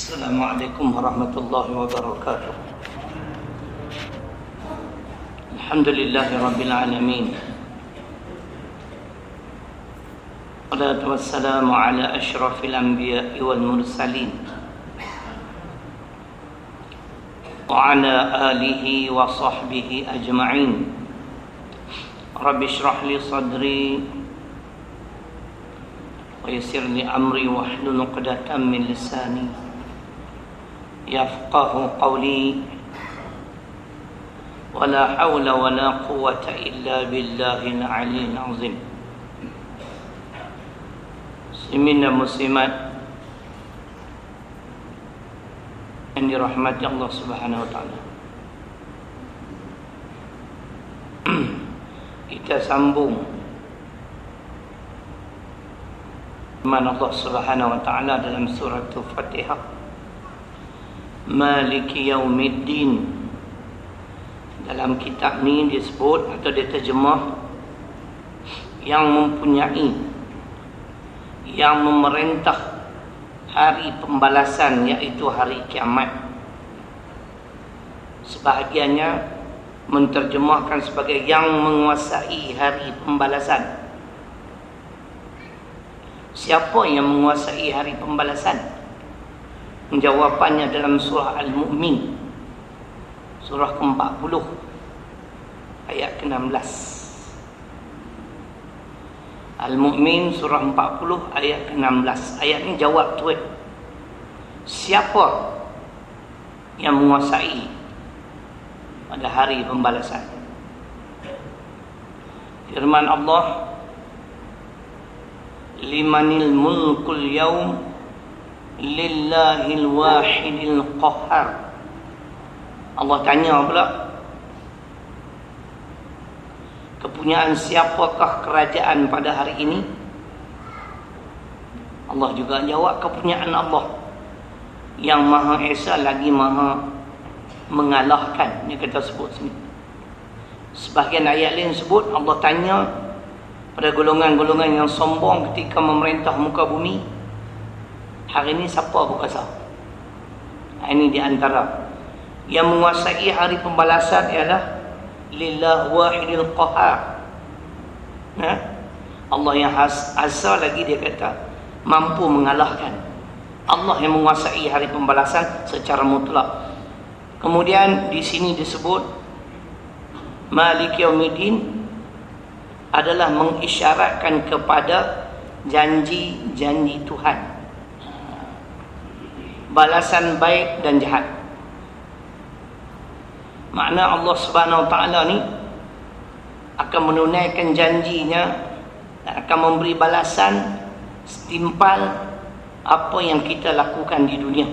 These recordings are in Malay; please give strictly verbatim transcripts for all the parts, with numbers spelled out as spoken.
Assalamualaikum warahmatullahi wabarakatuh. Alhamdulillahi rabbil alamin. Wassalatu wassalamu ala asyrafil anbiya'i wal mursalin wa ala alihi wa sahbihi ajma'in. Rabbi shrah li sadri wa yassir li amri wahlul 'uqdatam min lisani yafqahu qawli. Wala hawla wala quwwata illa billahil aliyyil azim. Muslimin dan muslimat yang dirahmati Allah Subhanahu wa taala, kita sambung firman Allah Subhanahu wa taala dalam surah Al-Fatihah, Maliki Yaumiddin. Dalam kitab ni disebut atau diterjemah yang mempunyai, yang memerintah hari pembalasan, iaitu hari kiamat. Sebahagiannya menterjemahkan sebagai yang menguasai hari pembalasan. Siapa yang menguasai hari pembalasan? Jawapannya dalam surah Al-Mu'min, surah ke empat puluh ayat ke enam belas. Al-Mu'min surah empat puluh ayat ke enam belas. Ayat ni jawab tu, siapa yang menguasai pada hari pembalasan. Firman Allah, limanil mulkul yaum lillahil wahidil qahhar. Allah tanya pula, kepunyaan siapakah kerajaan pada hari ini? Allah juga jawab, kepunyaan Allah yang Maha Esa lagi Maha mengalahkan. Ini kita sebut sini. Sebahagian ayat lain sebut Allah tanya pada golongan-golongan yang sombong ketika memerintah muka bumi, hari ini siapa berkuasa? Ini di antara yang menguasai hari pembalasan ialah lillah wahidil qahhar. Ha? Allah yang asal lagi dia kata mampu mengalahkan. Allah yang menguasai hari pembalasan secara mutlak. Kemudian di sini disebut Maliki Yaumiddin adalah mengisyaratkan kepada janji-janji Tuhan, balasan baik dan jahat. Makna Allah Subhanahu wa taala ni akan menunaikan janjinya dan akan memberi balasan setimpal apa yang kita lakukan di dunia.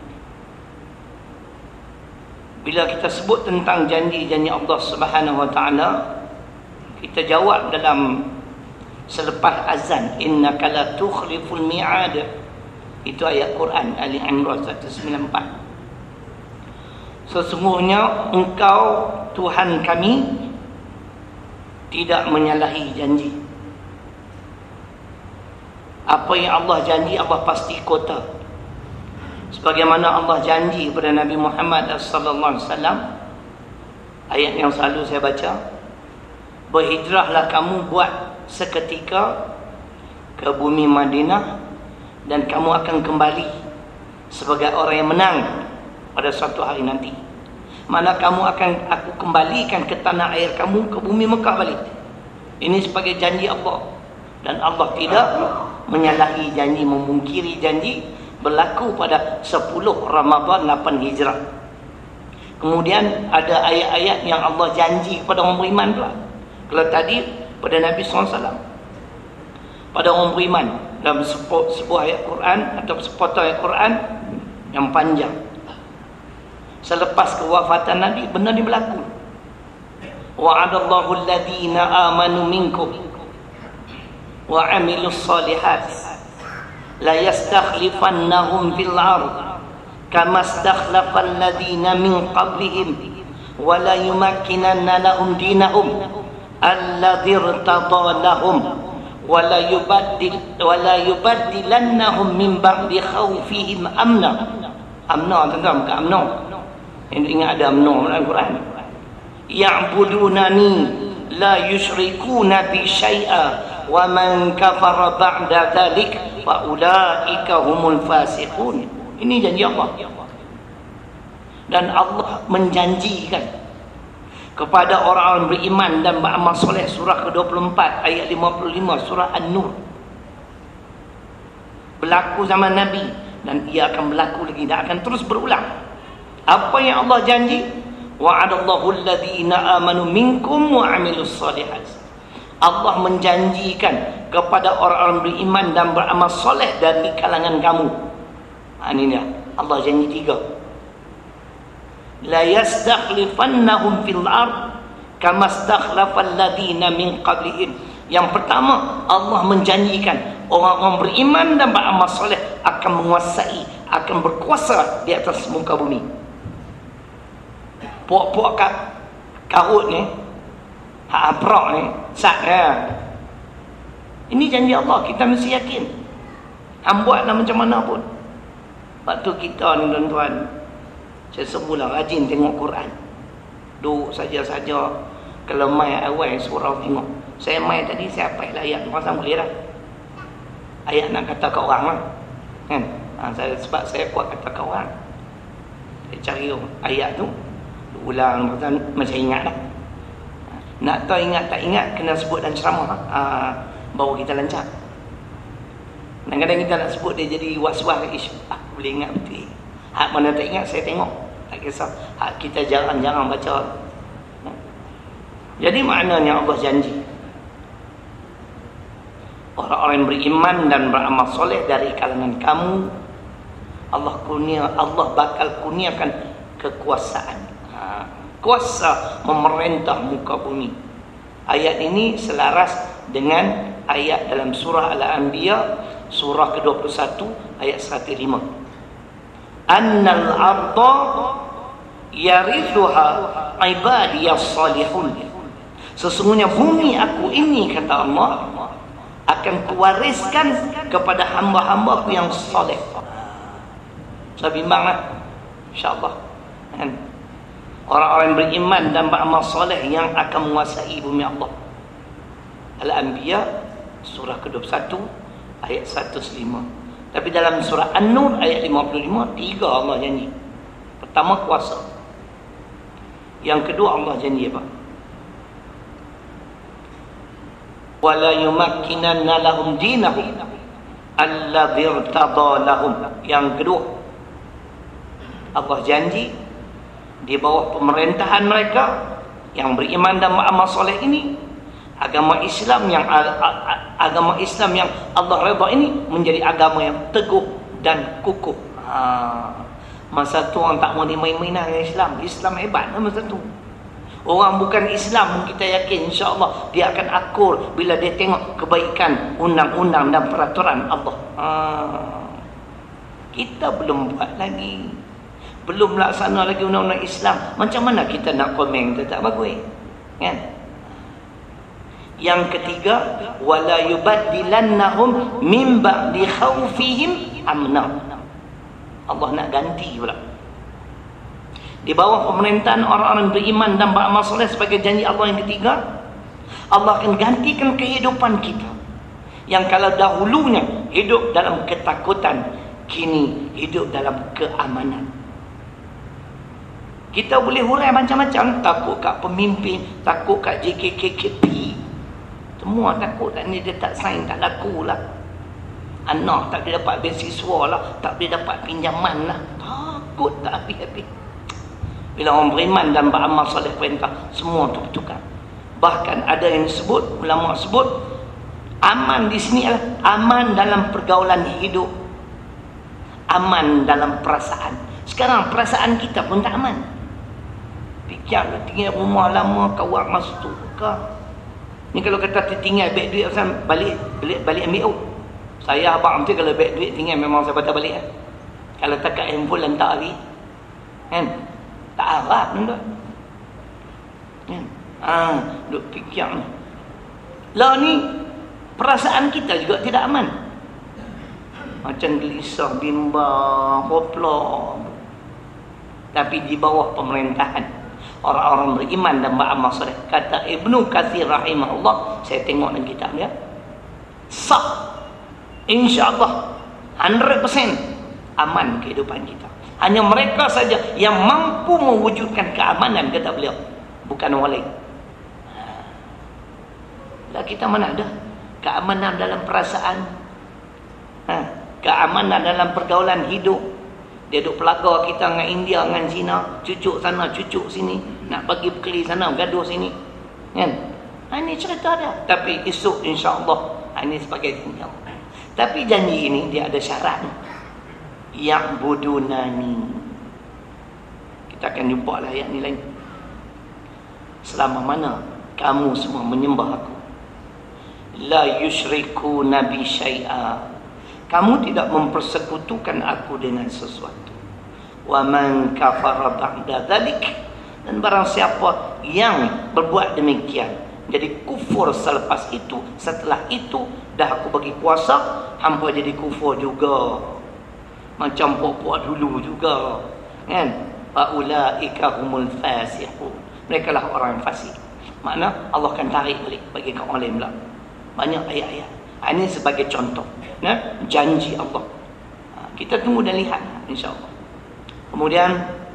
Bila kita sebut tentang janji-janji Allah Subhanahu wa taala, kita jawab dalam selepas azan, innaka la tukhliful mi'ad. Itu ayat Quran Ali Imran seratus sembilan puluh empat. Sesungguhnya engkau Tuhan kami tidak menyalahi janji. Apa yang Allah janji, Allah pasti kota. Sebagaimana Allah janji kepada Nabi Muhammad sallallahu alaihi wasallam, ayat yang selalu saya baca, berhijrahlah kamu buat seketika ke bumi Madinah dan kamu akan kembali sebagai orang yang menang pada suatu hari nanti. Mana kamu akan aku kembalikan ke tanah air kamu, ke bumi Mekah balik. Ini sebagai janji Allah. Dan Allah tidak menyalahi janji, memungkiri janji. Berlaku pada sepuluh Ramadan lapan Hijrah. Kemudian ada ayat-ayat yang Allah janji kepada orang beriman pula. Kalau tadi pada Nabi sallallahu alaihi wasallam, pada orang beriman dalam sebuah, sebuah ayat Quran atau sepotong ayat Quran yang panjang. Selepas kewafatan Nabi, benda ni berlaku. Wa'adallahu alladhina amanu minkum wa amilus salihat la yastakhlifannahum fil ard kama istakhlafal ladina min qablihim wa la yumakkinanna lahum dinahum alladhi irtada lahum wa la yubaddil wa la yubaddilannahum min ba'di khawfihim amna Amna tuan-tuan, bukan amno. Yang ingat ada amno dalam Quran. Ya'budunani la yusyrikuna bi syai'a wa man kafara ba'da dzalik fa ulaika humul fasiqun. Ini janji Allah. Dan Allah menjanjikan kepada orang-orang beriman dan beramal soleh, surah ke dua puluh empat ayat lima puluh lima surah An-Nur, berlaku zaman Nabi dan ia akan berlaku lagi dan akan terus berulang. Apa yang Allah janji? Wa'adallahu alladhina amanu minkum wa 'amilus shalihat. Allah menjanjikan kepada orang-orang beriman dan beramal soleh dari kalangan kamu. Ha, ini dia. Allah janji tiga. La yastakhlifannahum fil ard kama stakhlafal ladina min qablihim. Yang pertama, Allah menjanjikan orang-orang beriman dan beramal soleh akan menguasai, akan berkuasa di atas muka bumi. Puak-puak kat karut ni, hak aprak ni, sat ya. Ini janji Allah, kita mesti yakin. Hang buatlah macam mana pun. Waktu kita ni tuan-tuan, saya semula rajin tengok Quran. Duduk saja-saja. Kalau main awal surau tengok. Saya main tadi, saya hafal ayat. Pasang boleh dah. Ayat nak kata kat orang lah. Kan? Ha, saya, sebab saya kuat kata kat orang. Saya cari ayat tu. Ulang macam ingat dah. Nak tahu ingat tak ingat, kena sebut dan ceramah. Ha, baru kita lancar. Kadang-kadang kita nak sebut dia jadi was-was. Ish, ah, boleh ingat betul. Hak mana tak ingat, saya tengok. Tak kisah. Hak kita jarang-jarang baca. Jadi maknanya Allah janji orang-orang yang beriman dan beramal soleh dari kalangan kamu, Allah kurnia, Allah bakal kurniakan kekuasaan, ha, kuasa memerintah muka bumi. Ayat ini selaras dengan ayat dalam surah Al-Anbiya surah ke dua puluh satu ayat seratus lima. Annal arda yarithuha ibadiyas salihun. Sesungguhnya bumi aku ini, kata Allah, akan kuwariskan kepada hamba-hambaku yang soleh. Saya bimbanglah, insyaAllah. Orang-orang beriman dan beramal soleh yang akan menguasai bumi Allah. Al-Anbiya surah ke dua puluh satu ayat seratus lima. Tapi dalam surah An-Nur ayat lima puluh lima, tiga Allah janji. Pertama, kuasa. Yang kedua, Allah janji apa? Wala yumakkinanna lahum dinahum alladzi irtada lahum. Yang kedua, Allah janji di bawah pemerintahan mereka yang beriman dan beramal soleh ini, agama Islam yang agama Islam yang Allah redha ini menjadi agama yang teguh dan kukuh. Ha, masa tu orang tak mau dimain-mainan dengan Islam. Islam hebat masa tu. Orang bukan Islam, kita yakin insya-Allah dia akan akur bila dia tengok kebaikan undang-undang dan peraturan Allah. Ha, kita belum buat lagi. Belum laksana lagi undang-undang Islam. Macam mana kita nak komen? Kita tak bagus. Kan? Yang ketiga, wala yubaddilannahum min ba'di khaufihim amna. Allah nak ganti pula. Di bawah pemerintahan orang-orang beriman dan beramal soleh sebagai janji Allah yang ketiga, Allah akan gantikan kehidupan kita yang kalau dahulunya hidup dalam ketakutan, kini hidup dalam keamanan. Kita boleh hurai macam-macam, takut kat pemimpin, takut kat J K K K P, semua takut tak ni dia tak sign, tak laku lah. Anak tak boleh dapat beasiswa lah, tak boleh dapat pinjaman lah, takut tak habis-habis. Bila orang beriman dan beramal soleh perintah, semua tu bertukar. Bahkan ada yang disebut, ulama sebut, aman di sini adalah aman dalam pergaulan hidup, aman dalam perasaan. Sekarang perasaan kita pun tak aman. Fikir tinggal rumah lama, kawak masuk tu ke. Ni kalau kata tertinggal beg duit, balik balik, balik ambil. Oh, saya abang tu kalau beg duit tinggal memang saya patah balik. Kan? Kalau tak kat handphone lantak lagi. Kan? Tak harap tuan. Kan? Ah, duk fikir ni. Lah ni perasaan kita juga tidak aman. Macam gelisah, bimbang, hopla. tapi di bawah pemerintahan orang-orang beriman dan beramal soleh. Kata Ibnu Katsir rahimahullah, saya tengok dalam kitab dia, sah, insya-Allah seratus peratus aman kehidupan kita. Hanya mereka saja yang mampu mewujudkan keamanan, kata beliau, bukan orang lain. Lah kita mana ada keamanan dalam perasaan, ha, keamanan dalam pergaulan hidup. Dia duk pelaga kita dengan India, dengan China, cucuk sana, cucuk sini, nak bagi bekli sana, gaduh sini, kan? Ha, ini cerita dia. Tapi esok insya-Allah, ha, ini sebagai dunia. Tapi janji ini dia ada syarat. Ya'budunani. Kita akan jumpa lah ayat ni lain. Selama mana kamu semua menyembah aku, la yusyriku nabi syai'a, kamu tidak mempersekutukan aku dengan sesuatu. Wa man kafara ba'da dzalik, dan barang siapa yang berbuat demikian, jadi kufur selepas itu, setelah itu dah aku bagi kuasa, hampa jadi kufur juga, macam puak-puak dulu juga, kan? Fa ulaika humul fasiqun, mereka lah orang yang fasik. Makna Allah akan tarik balik bagi kaum orang lain pula. Banyak ayat-ayat. Ini sebagai contoh, nah, janji Allah. Kita tunggu dan lihat, insya-Allah. Kemudian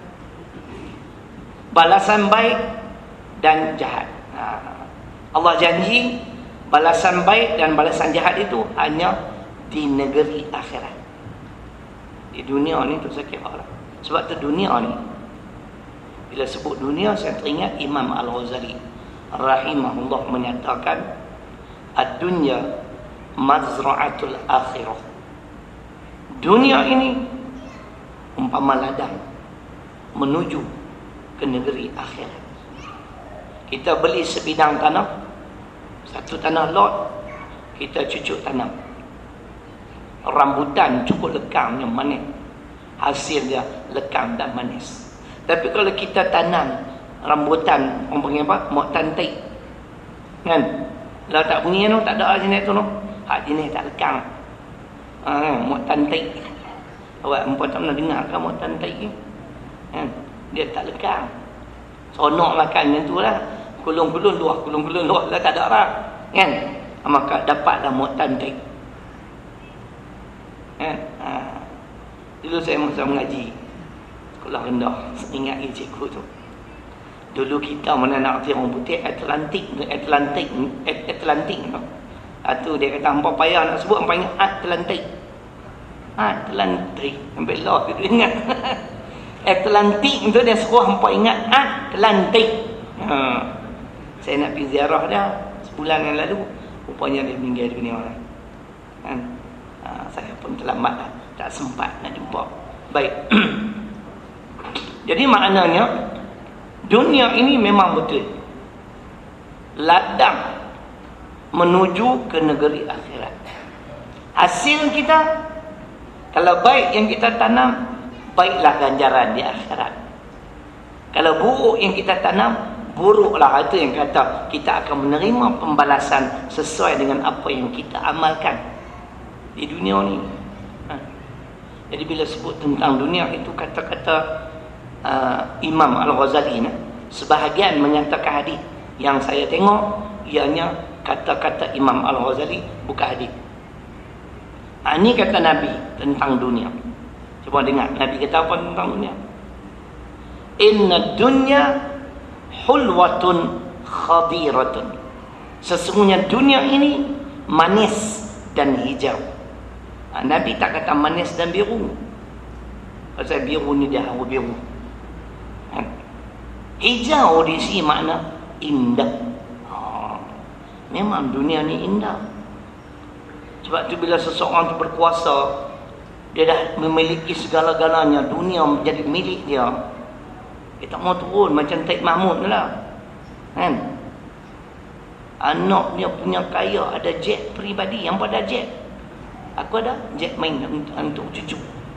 balasan baik dan jahat. Allah janji balasan baik dan balasan jahat itu hanya di negeri akhirat. Di dunia ni tu saya kira lah. Sebab tu dunia ni, bila sebut dunia, saya teringat Imam Al-Ghazali rahimahullah menyatakan, ad-dunya mazra'atul akhirah. Dunia ini umpama ladang menuju ke negeri akhirat. Kita beli sebidang tanah, satu tanah lot, kita cucuk tanam. Rambutan cukup lekang yang manis, hasil dia lekang dan manis. Tapi kalau kita tanam rambutan, orang panggil apa? Mok tantai, kan? Kalau tak bunyi tu, tak ada jenis tu tu. Hak jenis tak lekang. Ha, mok tantai. Awak empat tak pernah dengar kan mok tantai ni? Kan? Dia tak lekang. Sonok makan macam tu lah. Kulung-kulung luah, kulung-kulung luah lah, tak ada orang. Kan? Maka dapatlah mok tantai. Kan? Ha. Dulu saya masa mengaji sekolah rendah, ingat lagi cikgu tu. Dulu kita mana nak arti orang putih, Atlantik, Atlantik, Atlantik tu. Itu dia kata hampa payah nak sebut, hampa ingat Atlantik. Atlantik, sampai lah tu ingat. Atlantik tu dia suruh hampa ingat Atlantik. Ha. Saya nak pergi ziarah dia sebulan yang lalu, rupanya dia meninggal di dunia orang. Kan? Ha, saya pun terlambat lah, tak sempat nak jumpa. Baik. Jadi maknanya dunia ini memang betul ladang menuju ke negeri akhirat. Hasil kita, kalau baik yang kita tanam, baiklah ganjaran di akhirat. Kalau buruk yang kita tanam, buruklah. Itu yang kata kita akan menerima pembalasan sesuai dengan apa yang kita amalkan di dunia ni. Ha. Jadi bila sebut tentang dunia itu, kata-kata uh, Imam Al-Ghazali ni, sebahagian menyatakan hadis. Yang saya tengok ianya kata-kata Imam Al-Ghazali, bukan hadis. Ha, ini kata Nabi tentang dunia. Cuba dengar Nabi kata apa tentang dunia. Inna dunya hulwatun khadiratun. Sesungguhnya dunia ini manis dan hijau. Ha, Nabi tak kata manis dan biru. Pasal biru ni dia haru biru. Ha. Hijau di sini makna indah. Ha. Memang dunia ni indah. Sebab tu bila seseorang tu berkuasa, dia dah memiliki segala-galanya, dunia menjadi milik dia, dia tak mau turun macam Taib Mahmud lah, kan? Anak dia punya kaya, ada jet peribadi, yang pada jet. Aku ada jet main untuk cucu.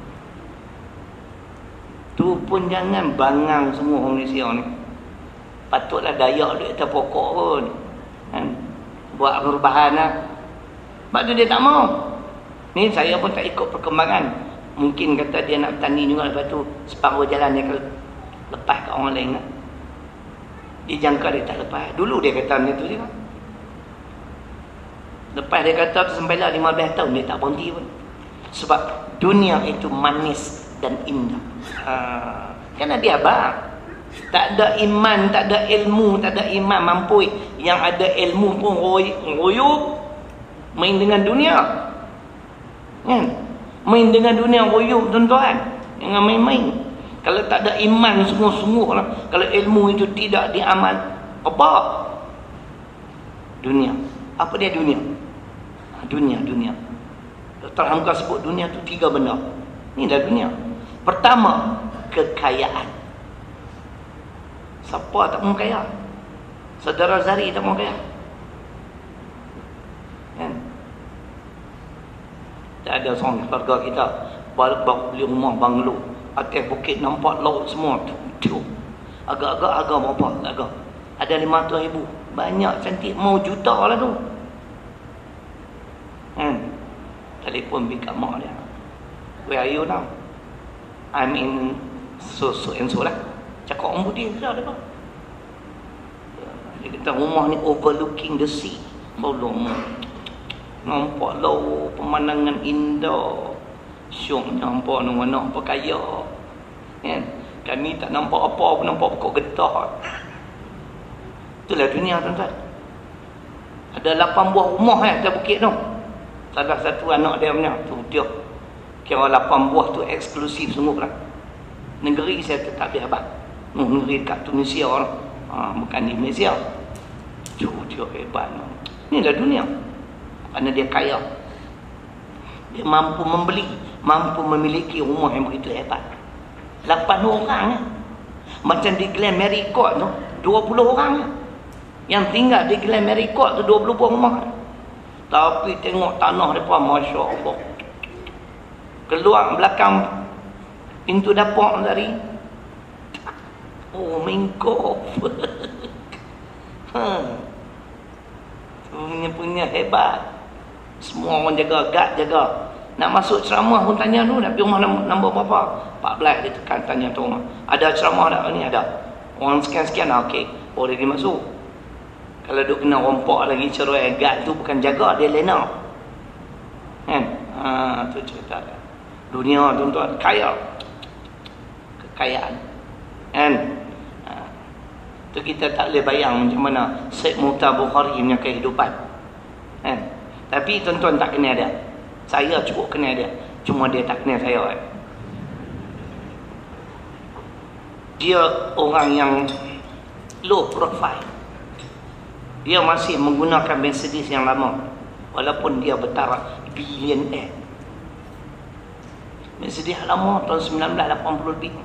Tu pun jangan bangang semua orang Malaysia ni. Patutlah dayak duit atas pokok pun, kan? Buat perubahan lah. Sebab tu dia tak mau. Ni saya pun tak ikut perkembangan. Mungkin kata dia nak bertani juga, lepas tu separuh jalan dia lepas kat orang lain kan? Dia jangka dia tak lepas. Dulu dia kata macam tu juga. Lepas dia kata tu sampai lah lima belas tahun dia tak berhenti pun. Sebab dunia itu manis dan indah. Ha, kan dia abang. Tak ada iman, tak ada ilmu, tak ada iman mampu. Yang ada ilmu pun royuk. Main dengan dunia. Kan? Main dengan dunia royuk tuan-tuan. Jangan main-main. Kalau tak ada iman sungguh-sungguh lah. Kalau ilmu itu tidak diamal. Apa? Dunia. Apa dia dunia? Dunia, dunia. Doktor Hamka sebut dunia tu tiga benda. Ini dah dunia. Pertama, kekayaan. Siapa tak mahu kaya? Saudara Zari tak mahu kaya? Kan? Tak ada seorang keluarga kita beli rumah banglo atas bukit nampak laut semua. Agak-agak harga berapa? Agak. Ada lima ratus ribu. Banyak cantik. Mau juta lah tu. Hmm. Telefon pergi kat mak dia. Where are you now? I'm in so so and so lah. Cakap orang putih sudah dia. Dia kata rumah ni overlooking the sea. Tolong. Nampak laut, pemandangan indah. Syok nampak nak apa kaya. Kan? Kami tak nampak apa pun, nampak pokok getah. Itulah dunia tuan-tuan. Ada lapan buah rumah eh atas bukit tu. Salah satu anak dia punya tu dia. Kira lapan buah tu eksklusif sungguh lah. Negeri saya tetap dia abang. Negeri kat Tunisia orang. Ha, bukan di Malaysia. Tu dia hebat. Inilah dunia. Kerana dia kaya. Dia mampu membeli, mampu memiliki rumah yang begitu hebat. Lapan orang eh. Macam di Glen Mary Court tu, dua puluh orang eh. Yang tinggal di Glen Mary Court tu dua puluh buah rumah. Tapi tengok tanah mereka, Masya Allah. Keluar belakang pintu dapur dari, oh mingkop. Ha. Punya punya hebat. Semua orang jaga, gad jaga. Nak masuk ceramah pun tanya dulu, nak pergi rumah nombor berapa? empat belas dia tekan tanya tu rumah. Ada ceramah tak? Ni ada. Orang sekian-sekian, okey. Boleh pergi masuk. Kalau duk kena rompak lagi cerai, gad tu bukan jaga, dia lena. Kan? Ha, tu cerita. Dunia tuan-tuan, kaya. Kekayaan. Kan? Ha. Tu kita tak boleh bayang macam mana Syed Muhtar Bukhari punya kehidupan. Kan? Tapi tuan-tuan tak kenal dia. Saya cukup kenal dia. Cuma dia tak kenal saya. Eh. Dia orang yang low profile. Dia masih menggunakan Mercedes yang lama. Walaupun dia bertaraf billionaire. Mercedes lama tahun sembilan belas lapan puluh lebih.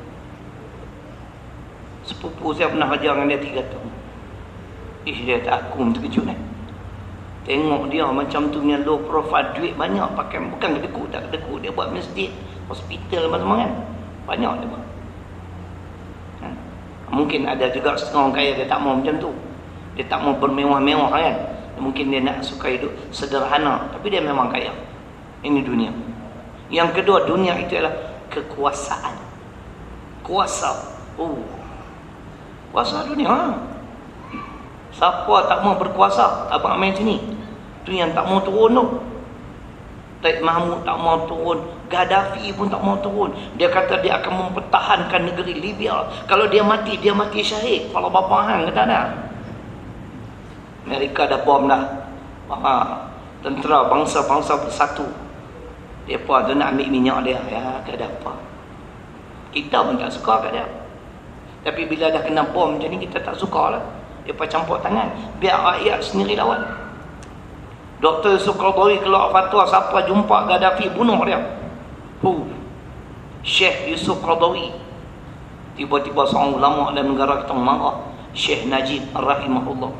Sepupu saya pernah kerja dengan dia tiga tahun. Ish, dia tak aku terkejut eh. Tengok dia macam tu punya low profile, duit banyak pakai, bukan kedekut, tak kedekut, dia buat masjid, hospital macam kan. Banyak dia buat. Ha? Mungkin ada juga setengah orang kaya dia tak mau macam tu. Dia tak mau bermewah-mewah kan. Mungkin dia nak suka hidup sederhana, tapi dia memang kaya. Ini dunia. Yang kedua, dunia itu adalah kekuasaan. Kuasa. Oh. Kuasa dunia. Ha? Siapa tak mau berkuasa? Abang main sini. Tu yang tak mau turun tu. Taib Mahmud tak mau turun. Gaddafi pun tak mau turun. Dia kata dia akan mempertahankan negeri Libya. Kalau dia mati, dia mati syahid. Kalau bapa hang kata dah. Amerika dah bom dah. Ha, tentera bangsa-bangsa bersatu. Dia pun tu nak ambil minyak dia. Ya, tak ada apa. Kita pun tak suka kat dia. Tapi bila dah kena bom macam ni, kita tak suka lah. Dia pun campur tangan. Biar rakyat sendiri lawan. Doktor Yusuf Qaradawi keluar fatwa, siapa jumpa Gaddafi bunuh dia. Hu. Syekh Yusuf Qaradawi. Tiba-tiba seorang ulama dalam negara kita marah. Syekh Najib rahimahullah.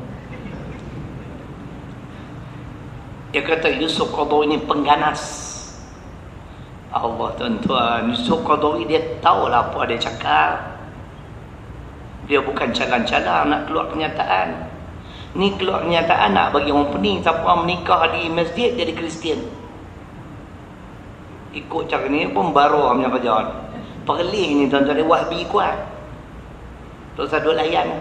Dia kata Yusuf Qaradawi ni pengganas. Allah tuan-tuan, Yusuf Qaradawi dia tahulah apa dia cakap. Dia bukan calang-calang nak keluar kenyataan. Ni keluar kenyataan nak bagi orang pening. Siapa menikah di masjid jadi Kristian. Ikut cara ni pun baru punya kerjaan. Perling ni tuan-tuan, dia Wahbi kuat. Tak usah duk layan.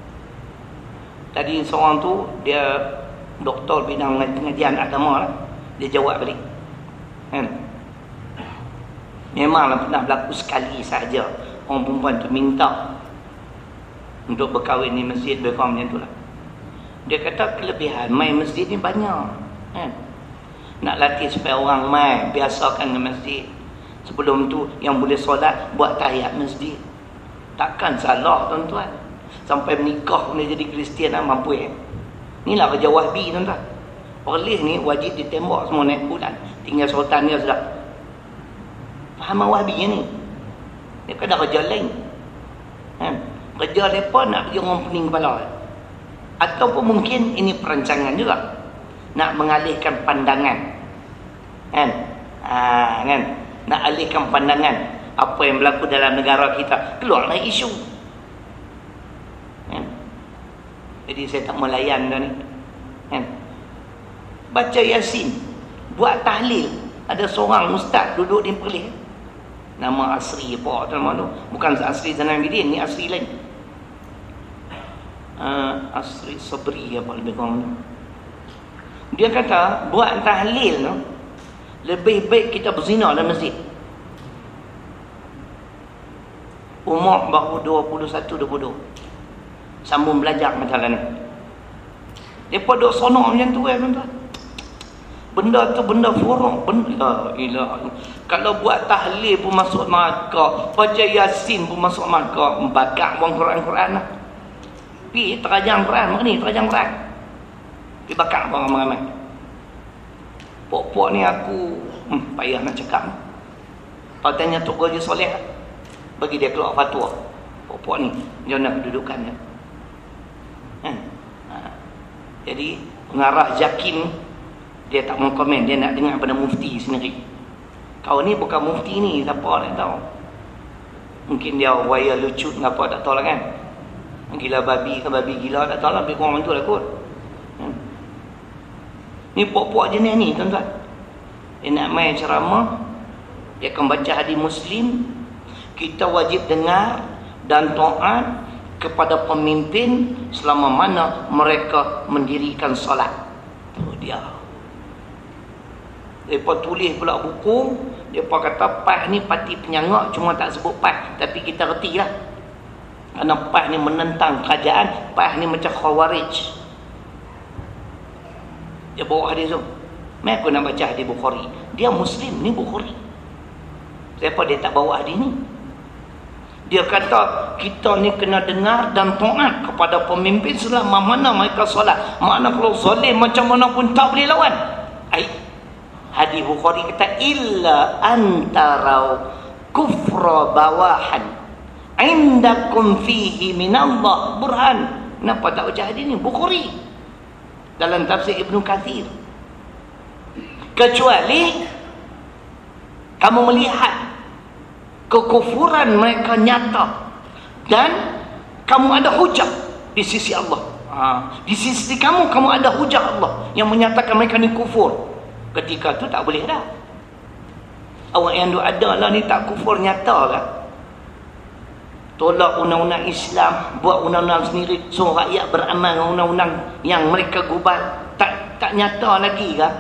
Tadi seorang tu, dia doktor bidang pengajian agama lah. Dia jawab balik. Kan? Memanglah pernah berlaku sekali saja orang perempuan tu minta untuk berkahwin di masjid, berkahwin macam tu lah. Dia kata kelebihan main masjid ni banyak. Kan? Nak latih supaya orang main, biasakan ke masjid. Sebelum tu yang boleh solat, buat tahiyat masjid. Takkan salah tuan-tuan. Sampai menikah pun dia jadi Kristian lah, mampu eh. Inilah kerja Wahbi tuan-tuan. Perlis ni wajib ditembak semua naik bulan. Tinggal sultan dia sudah. Faham Wahbi ni? Dia kena kerja lain. Kan? Kerja mereka nak pergi orang pening kepala. Ataupun mungkin ini perancangan juga. Nak mengalihkan pandangan. Kan? Ha, kan? Nak alihkan pandangan apa yang berlaku dalam negara kita. Keluarlah isu. Kan? Jadi saya tak melayan dah ni. Kan? Baca Yasin. Buat tahlil. Ada seorang ustaz duduk di Perlis. Nama Asri apa nama tu? Bukan Asri Zainal Abidin, ni Asri lain. Uh, Asri Sabri apa lebih kurang tu. Dia kata buat tahlil tu lebih baik kita berzina dalam masjid. Umur baru dua puluh satu dua puluh dua. Sambung belajar macam ni. Depa duk sonok macam tu eh tuan-tuan. Benda tu benda furuk, benda ilah. Kalau buat tahlil pun masuk neraka, baca Yasin pun masuk neraka, membakar buang Quran-Quran lah. Pi terajang Quran, mak ni terajang Quran. Pi bakar buang ramai-ramai. Pok-pok ni aku hmm, payah nak cakap. Kalau tanya Tok Haji Soleh, bagi dia keluar fatwa. Pok-pok ni dia nak kedudukan dia. Kan? Ha. Jadi pengarah Jakim dia tak mau komen, dia nak dengar pada mufti sendiri. Kau ni bukan mufti ni, siapa nak tahu. Mungkin dia waya lucut ngapa tak tahu lah kan. Gila babi ke babi gila tak tahu lah, lebih kurang tu lah kot. Hmm. Ni puak-puak jenis ni tuan-tuan. Dia nak main ceramah, dia akan baca hadis Muslim. Kita wajib dengar dan taat kepada pemimpin selama mana mereka mendirikan solat. Tu dia. Mereka tulis pula buku. Mereka kata PAS ni parti penyangak, cuma tak sebut PAS. Tapi kita reti lah. Kerana PAS ni menentang kerajaan. PAS ni macam Khawarij. Dia bawa hadis tu. Mereka aku nak baca hadis Bukhari. Dia Muslim, ni Bukhari. Siapa dia tak bawa hadis ni? Dia kata kita ni kena dengar dan taat kepada pemimpin selama mana mereka solat. Makna kalau zalim macam mana pun tak boleh lawan. Ai hadis Bukhari kata illa antarau kufra bawahan indakum fihi minallah burhan. Kenapa tak baca hadis ni? Bukhari dalam tafsir Ibnu Katsir. Kecuali kamu melihat kekufuran mereka nyata dan kamu ada hujah di sisi Allah. Ha, di sisi kamu kamu ada hujah Allah yang menyatakan mereka ni kufur. Ketika tu tak boleh dah. Awak yang duk ada lah ni tak kufur nyata lah. Tolak undang-undang Islam, buat undang-undang sendiri, suruh rakyat beramal dengan undang-undang yang mereka gubal. Tak tak nyata lagi kah?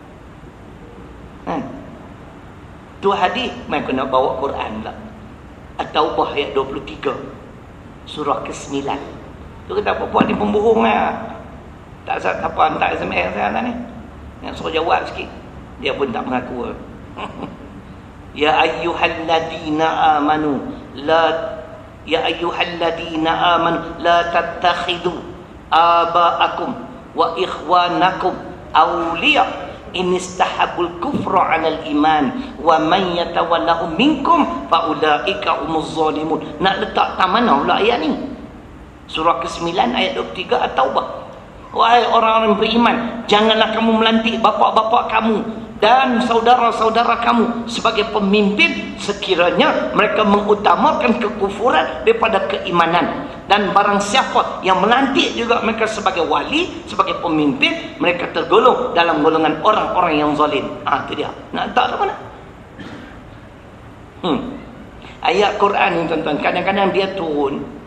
Hmm. Tu hadis, mereka kena bawa Quran lah. At-Taubah ayat dua puluh tiga. Surah ke sembilan. Tu kata apa-apa ni pembohong lah. Tak apa, tak S M S saya lah ni. Yang suruh jawab sikit. Dia pun tak mengaku. Ya ayyuhalladina amanu la ya ayyuhalladina amanu la tattakhidu aba'akum wa ikhwanakum awliya in istahabul kufra 'alal iman wa man yatawallahu minkum fa ulaika humuz zalimun. Nak letak tak mana pula ayat ni? Surah ke sembilan ayat dua puluh tiga At-Taubah. Wahai orang-orang beriman, janganlah kamu melantik bapa-bapa kamu dan saudara-saudara kamu sebagai pemimpin sekiranya mereka mengutamakan kekufuran daripada keimanan. Dan barang siapa yang melantik juga mereka sebagai wali, sebagai pemimpin, mereka tergolong dalam golongan orang-orang yang zalim. Ah, itu dia. Nak tak ke mana? Hmm. Ayat Quran ni tuan-tuan, kadang-kadang dia turun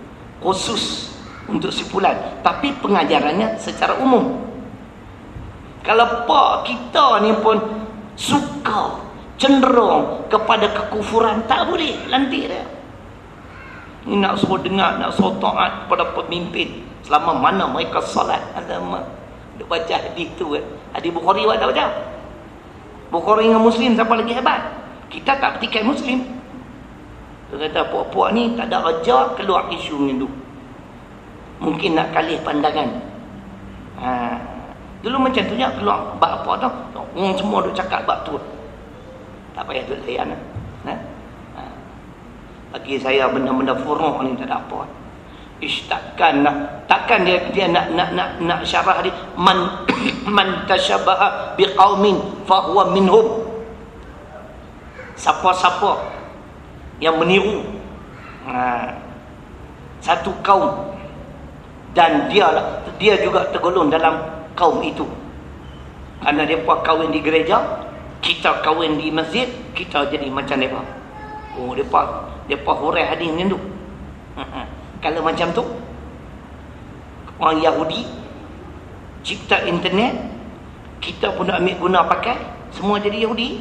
khusus untuk simpulan, tapi pengajarannya secara umum. Kalau pak kita ni pun suka cenderung kepada kekufuran, tak boleh lantik dia. Ni nak suruh dengar, nak suruh taat kepada pemimpin selama mana mereka salat. Alamak, duk baca hadis tu kan. Hadis Bukhari awak dah baca? Bukhari dengan Muslim siapa lagi hebat? Kita tak petikai Muslim. Dia kata puak-puak ni tak ada raja, keluar isu macam tu. Mungkin nak kalih pandangan. Ha. Dulu macam tu je, keluar bab apa tau. Orang semua duk cakap bab tu. Tak payah duk layan. Ha? Ha. Bagi saya benda-benda furuh ni tak ada apa. Ish, takkan nak, takkan dia dia nak nak nak nak syarah dia man man tashabbaha biqaumin fa huwa minhum. Siapa-siapa yang meniru ha, satu kaum dan dia dia juga tergolong dalam kaum itu. Kerana mereka kahwin di gereja, kita kahwin di masjid, kita jadi macam mereka. Oh, mereka mereka hurai hadis macam tu. Kalau macam tu, orang Yahudi cipta internet, kita pun nak ambil guna pakai, semua jadi Yahudi.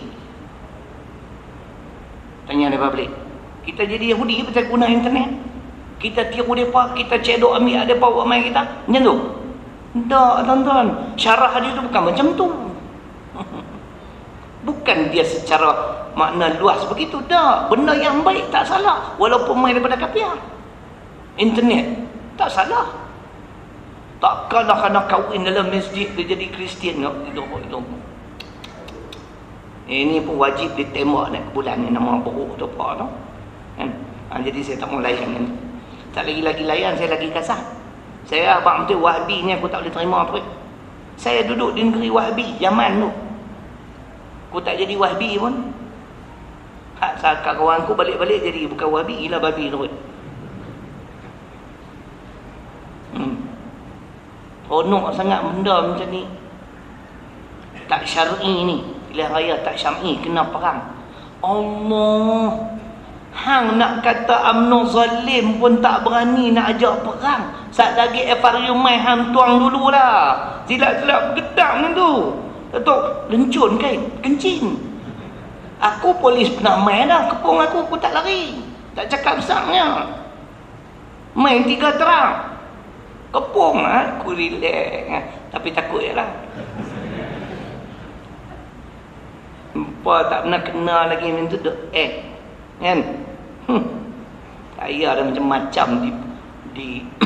Tanya mereka balik, kita jadi Yahudi betul guna internet, kita tiru mereka, kita cedok ambil mereka buat main kita macam tu? Tak, tuan-tuan, syarah hadis tu bukan macam tu. Bukan dia secara makna luas begitu. Tak, benda yang baik tak salah, walaupun main daripada kapiah. Internet tak salah. Takkanlah kerana kahwin dalam masjid dia jadi Kristian. Ini pun wajib ditembak naik ke bulan ni, nama buruk tu apa tu kan? Ha, jadi saya tak mau layan ni. Tak lagi-lagi layan, saya lagi kasar. Saya abang betul Wahabi ni aku tak boleh terima apa. Saya duduk di negeri Wahabi zaman tu, aku tak jadi Wahabi pun. Hak kawan aku balik-balik jadi bukan Wahabi, gila babi tu. Hmm. Honok sangat benda macam ni. Tak syar'i ni, pilihan raya tak syar'i, kena perang. Allah, hang nak kata UMNO zalim pun tak berani nak ajak perang. Saat lagi Efarium mai hang tuang dululah. Silap-silap gedang macam tu. Datuk lencun kan, kencing. Aku polis pernah main dah, kepung aku, aku tak lari. Tak cakap besarnya. Main tiga terang. Kepung aku relax. Tapi takut je lah. Empat tak pernah kenal lagi macam tu. Eh, kan? Hmm. Saya ada macam-macam di di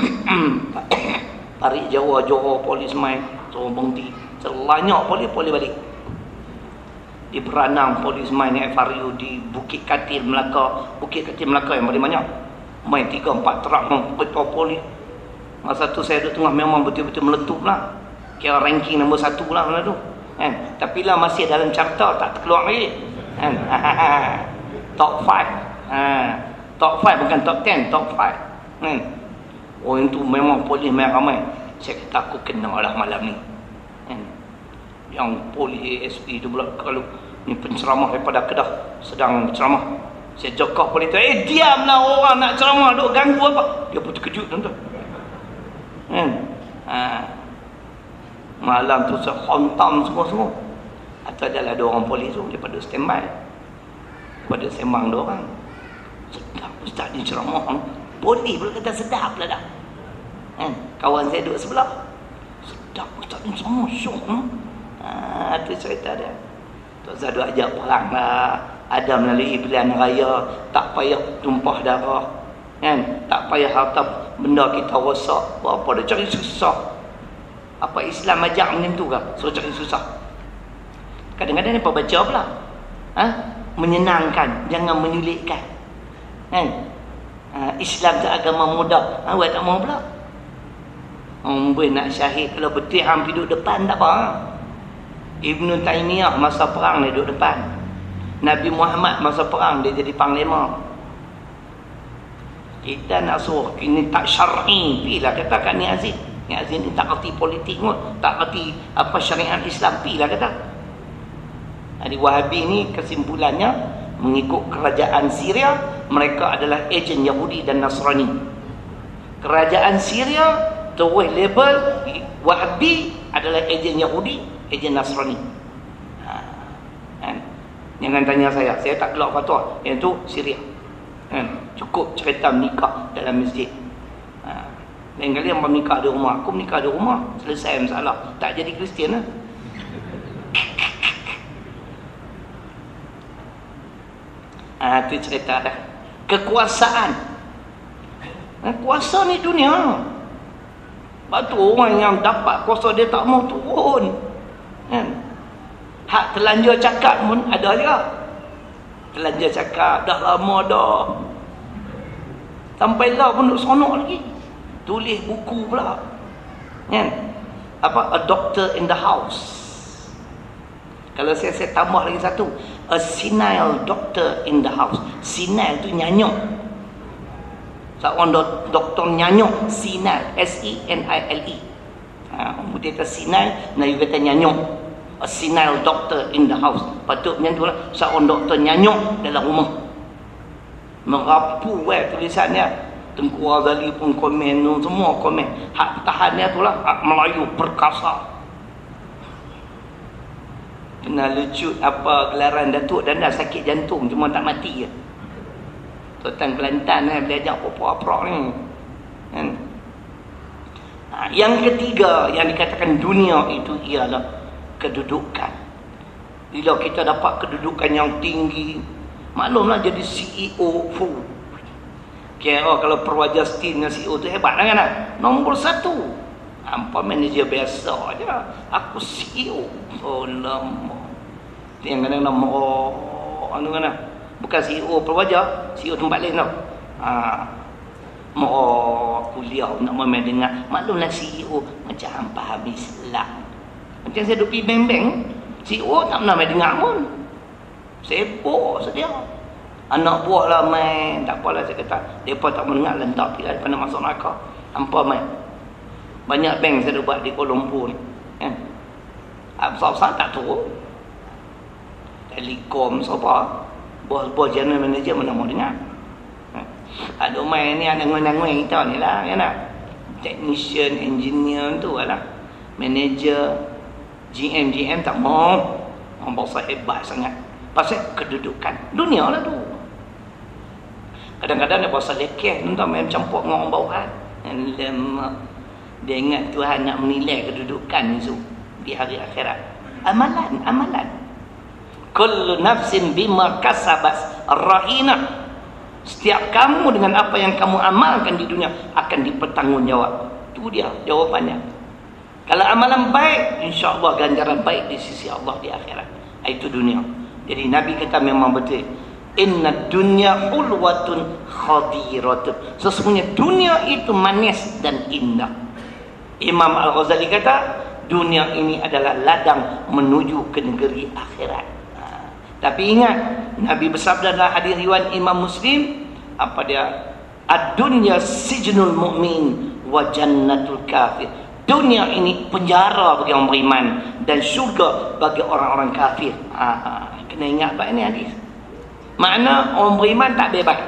tarik Jawa, Johor, polis main. So, berhenti. Selanyak polis, polis balik. Di Beranang, polis main F R U. Di Bukit Katil, Melaka. Bukit Katil, Melaka yang paling banyak. Main tiga, empat terak, ketua polis. Masa tu saya duduk tengah memang betul-betul meletup lah. Kira ranking nombor satu lah mana tu. Kan? Tapi lah masih dalam carta, tak terkeluar lagi. Kan? Top five. Ha. Top five bukan top ten, top five. Kan? Oh itu memang polis main ramai. Saya kata aku kena lah malam ni. Kan? Yang polis A S P tu pula, kalau ni penceramah daripada Kedah sedang berceramah, saya cakap polis tu, eh diamlah orang nak ceramah, duk ganggu apa. Dia pun terkejut tuan-tuan. Kan? Ha. Malam tu saya hantam semua-semua. Atau adalah ada orang polis tu daripada standby, pada sembang dia orang. Sedap ustaz ni ceramah. Polis pula kata sedap lah dah. Kan? Kawan saya duduk sebelah. Sedap ustaz ni ceramah, syok. Hmm? Ha, tu cerita dia. Tok Zah duk ajak perang lah. Ada melalui pilihan raya, tak payah tumpah darah. Kan? Tak payah harta benda kita rosak. Apa dia cari susah. Apa Islam ajak macam tu ke? So cari susah. Kadang-kadang mereka baca pula. Ha? Menyenangkan, jangan menyulitkan. Kan? Ha, Islam tu agama mudah. Ha, awak tak mau pula. Orang boleh nak syahid, kalau betul hang duduk depan tak apa. Ibn Taymiyah masa perang dia duduk depan. Nabi Muhammad masa perang dia jadi panglima. Kita nak suruh ini tak syar'i, pilah katakan ni Aziz. Ni Aziz ni tak kerti politik pun, tak kerti apa syariat Islam, pilah kata. Jadi Wahabi ni kesimpulannya mengikut kerajaan Syria, mereka adalah ejen Yahudi dan Nasrani. Kerajaan Syria terus label Wahabi adalah ejen Yahudi, ejen Nasrani. Ha, kan? Jangan tanya saya, saya tak keluar fatwa. Yang tu Syria. Kan? Cukup cerita menikah dalam masjid. Ha. Lain kali yang menikah di rumah, aku menikah di rumah, selesai masalah. Tak jadi Kristian lah. Ah, tu cerita dah. Kekuasaan. Ha, kuasa ni dunia. Sebab tu orang yang dapat kuasa dia tak mau turun. Kan? Hak telanjur cakap pun ada juga. Telanjur cakap dah lama dah. Sampai lah pun duk sonok lagi. Tulis buku pula. Kan? Apa? A doctor in the house. Kalau saya, saya tambah lagi satu. A senile doctor in the house. Senile tu nyanyuk. Seorang do- doktor nyanyuk. Senile. S E N I L E. Ha, dia kata senile, Melayu kata nyanyuk. A senile doctor in the house. Patut macam tu lah. Seorang doktor nyanyuk dalam rumah. Merapu eh, tulisannya. Tengku Razali pun komen, semua komen. Hak tahannya tu lah. Hak Melayu perkasa. Kena lucut apa gelaran Datuk Danda sakit jantung, cuma tak mati je. Sultan Kelantan eh, belajar apa-apa ni. Kan? Ha, yang ketiga yang dikatakan dunia itu ialah kedudukan. Bila kita dapat kedudukan yang tinggi, maklumlah jadi C E O full. Kira kalau Perwaja Steel dengan C E O tu hebat lah kan? Nombor satu. Hampa manager biasa je. Aku C E O. Oh lama. Yang kadang-kadang merok. Anu kan? Bukan C E O Perwaja. C E O tempat lain tau. Ha. Merok. Kuliah nak main dengar. Maklumlah C E O macam hampa habis Islam. Macam saya duduk pergi bank-bank. C E O tak pernah main dengar pun. Sibuk sedia. Anak buah lah main. Tak apalah saya kata. Mereka tak mendengar lentak. Bila dia masuk neraka. Hampa main. Banyak bank saya buat di Kuala Lumpur ni. Kan? Besar-besar tak turun. Telekom, siapa? Bos-bos general manager mana mau dengar. Ada main ni, ada ngoi-ngoi kita ni lah. Kan? Technician, engineer tu lah. Manager, G M, G M tak mau. Orang bosah hebat sangat. Pasal kedudukan. Dunia lah tu. Kadang-kadang dia bosah lekeh. Entah main campur dengan orang bawahan. Lemak. Dia ingat Tuhan nak menilai kedudukan itu di hari akhirat. Amalan, amalan. Kullu nafsin bima kasabat rahina. Setiap kamu dengan apa yang kamu amalkan di dunia akan dipertanggungjawab. Itu dia jawapannya. Kalau amalan baik, insya-Allah ganjaran baik di sisi Allah di akhirat. Itu dunia. Jadi Nabi kata memang betul. Inna dunya hulwatun khadiratun. Sesungguhnya dunia itu manis dan indah. Imam Al-Ghazali kata dunia ini adalah ladang menuju ke negeri akhirat. Ha. Tapi ingat Nabi bersabda dalam hadis riwayat Imam Muslim, apa dia? Ad-dunya sijnul mu'min wa jannatul kafir. Dunia ini penjara bagi orang beriman dan syurga bagi orang-orang kafir. Ha. Kena ingat apa ini hadis. Makna orang beriman tak bebas.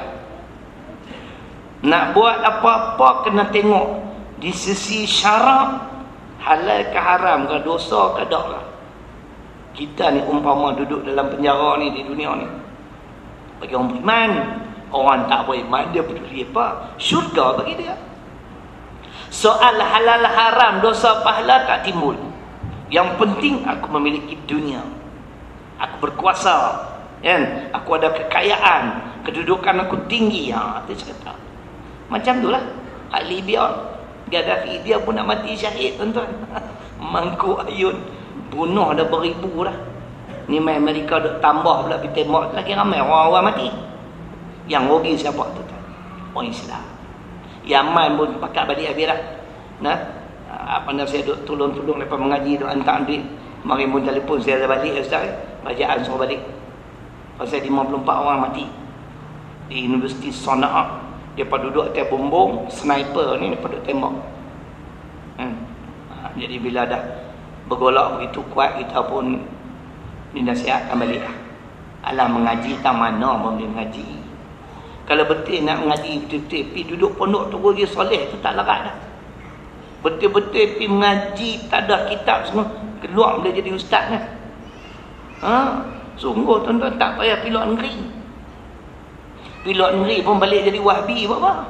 Nak buat apa-apa kena tengok di sisi syarak, halal ke haram ke, dosa ke tak lah. Kita ni umpama duduk dalam penjara ni di dunia ni. Bagi orang beriman, orang tak beriman dia peduli apa? Syurga bagi dia. Soal halal haram, dosa pahala tak timbul. Yang penting aku memiliki dunia. Aku berkuasa. Kan? Aku ada kekayaan, kedudukan aku tinggi. Ha, itu cerita. Macam itulah hak Libya. Gaddafi dia pun nak mati syahid tuan-tuan. Mangkuk ayun bunuh dah beribu dah. Ni main Amerika duk tambah pula pergi tembak lagi ramai orang-orang mati. Yang rugi siapa tuan-tuan? Orang Islam. Yaman pun pakat balik habis dah. Nah, apa nak saya duk tolong-tolong lepas mengaji duk hantar duit. Mari pun telefon saya dah balik ustaz. Bacaan suruh balik. Pasal lima puluh empat orang mati di Universiti Sana'a. Dia pada duduk atas bumbung, sniper ni dia pada tembak. Hmm. Ha, jadi bila dah bergolak begitu kuat, kita pun dinasihatkan balik. Alah mengaji tak mana pun boleh mengaji. Kalau betul nak mengaji betul-betul, pergi duduk pondok tu dia soleh tu tak larat dah. Betul-betul pergi mengaji, tak ada kitab semua, keluar boleh jadi ustaz kan. Ha? Sungguh tuan-tuan, tak payah pilot negeri. Pilot negeri pun balik jadi wahbi buat apa?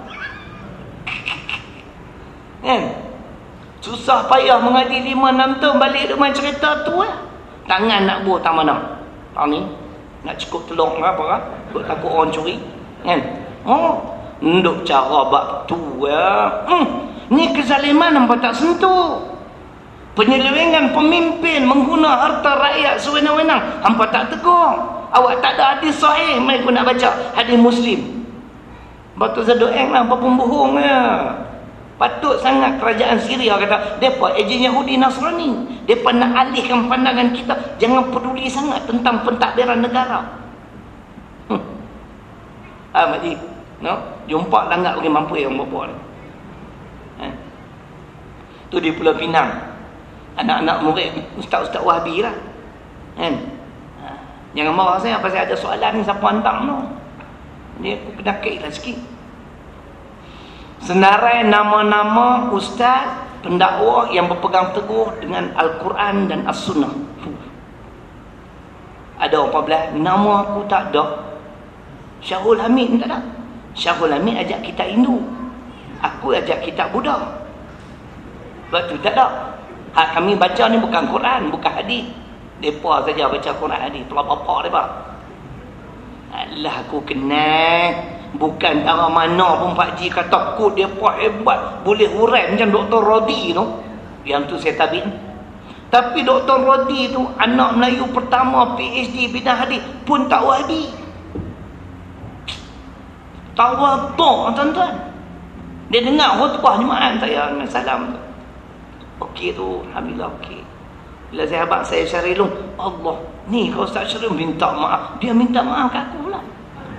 Kan? Susah payah mengaji lima enam tahun, balik rumah cerita tu lah. Tangan nak buah tak mana. Tak ni, nak cukup telur ke apa kan? Duk takut orang curi. Kan? Oh, nduk cara bab tu ya. Hmm, ni kezaliman nampak tak sentuh. Penyelewengan pemimpin mengguna harta rakyat sewenang-wenang, hampa tak tegur. Awak tak ada hadis sahih, mai pun nak baca hadis Muslim. Batu zadoeng lah, apa pembohongnya. Patut sangat kerajaan Syria kata, mereka ejen Yahudi Nasrani. Mereka nak alihkan pandangan kita, jangan peduli sangat tentang pentadbiran negara. Hmm. Ah, Makcik, no? Jumpa langgak bagi mampu yang berapa ni. Eh? Tu di Pulau Pinang. Anak-anak murid ustaz-ustaz Wahabi lah. Kan? Ha. Jangan marah saya pasal ada soalan ni siapa hantar tu. Ni aku penakit lah sikit. Senarai nama-nama ustaz pendakwa yang berpegang teguh dengan Al-Quran dan As-Sunnah. Ada empat belas nama aku tak ada. Syahrul Hamid tak ada. Syahrul Hamid ajak kita Hindu. Aku ajak kitab Buddha. Sebab tu tak ada. Hak kami baca ni bukan Quran, bukan hadis. Depa saja baca Quran hadis, tuan bapa depa. Alah aku kenal, bukan arah mana pun Pak Ji kata kut depa hebat, boleh hurai macam Doktor Rodi tu. Yang tu saya tabik. Tapi Doktor Rodi tu anak Melayu pertama P H D bidang hadis pun tak Wahabi. Tawaduk tuan-tuan. Dia dengar khutbah jemaah saya salam tu. Okey tu, alhamdulillah okey. Bila sahabat saya Syarilung, Allah, ni kalau Ustaz Syarilung minta maaf, dia minta maaf kat aku pula.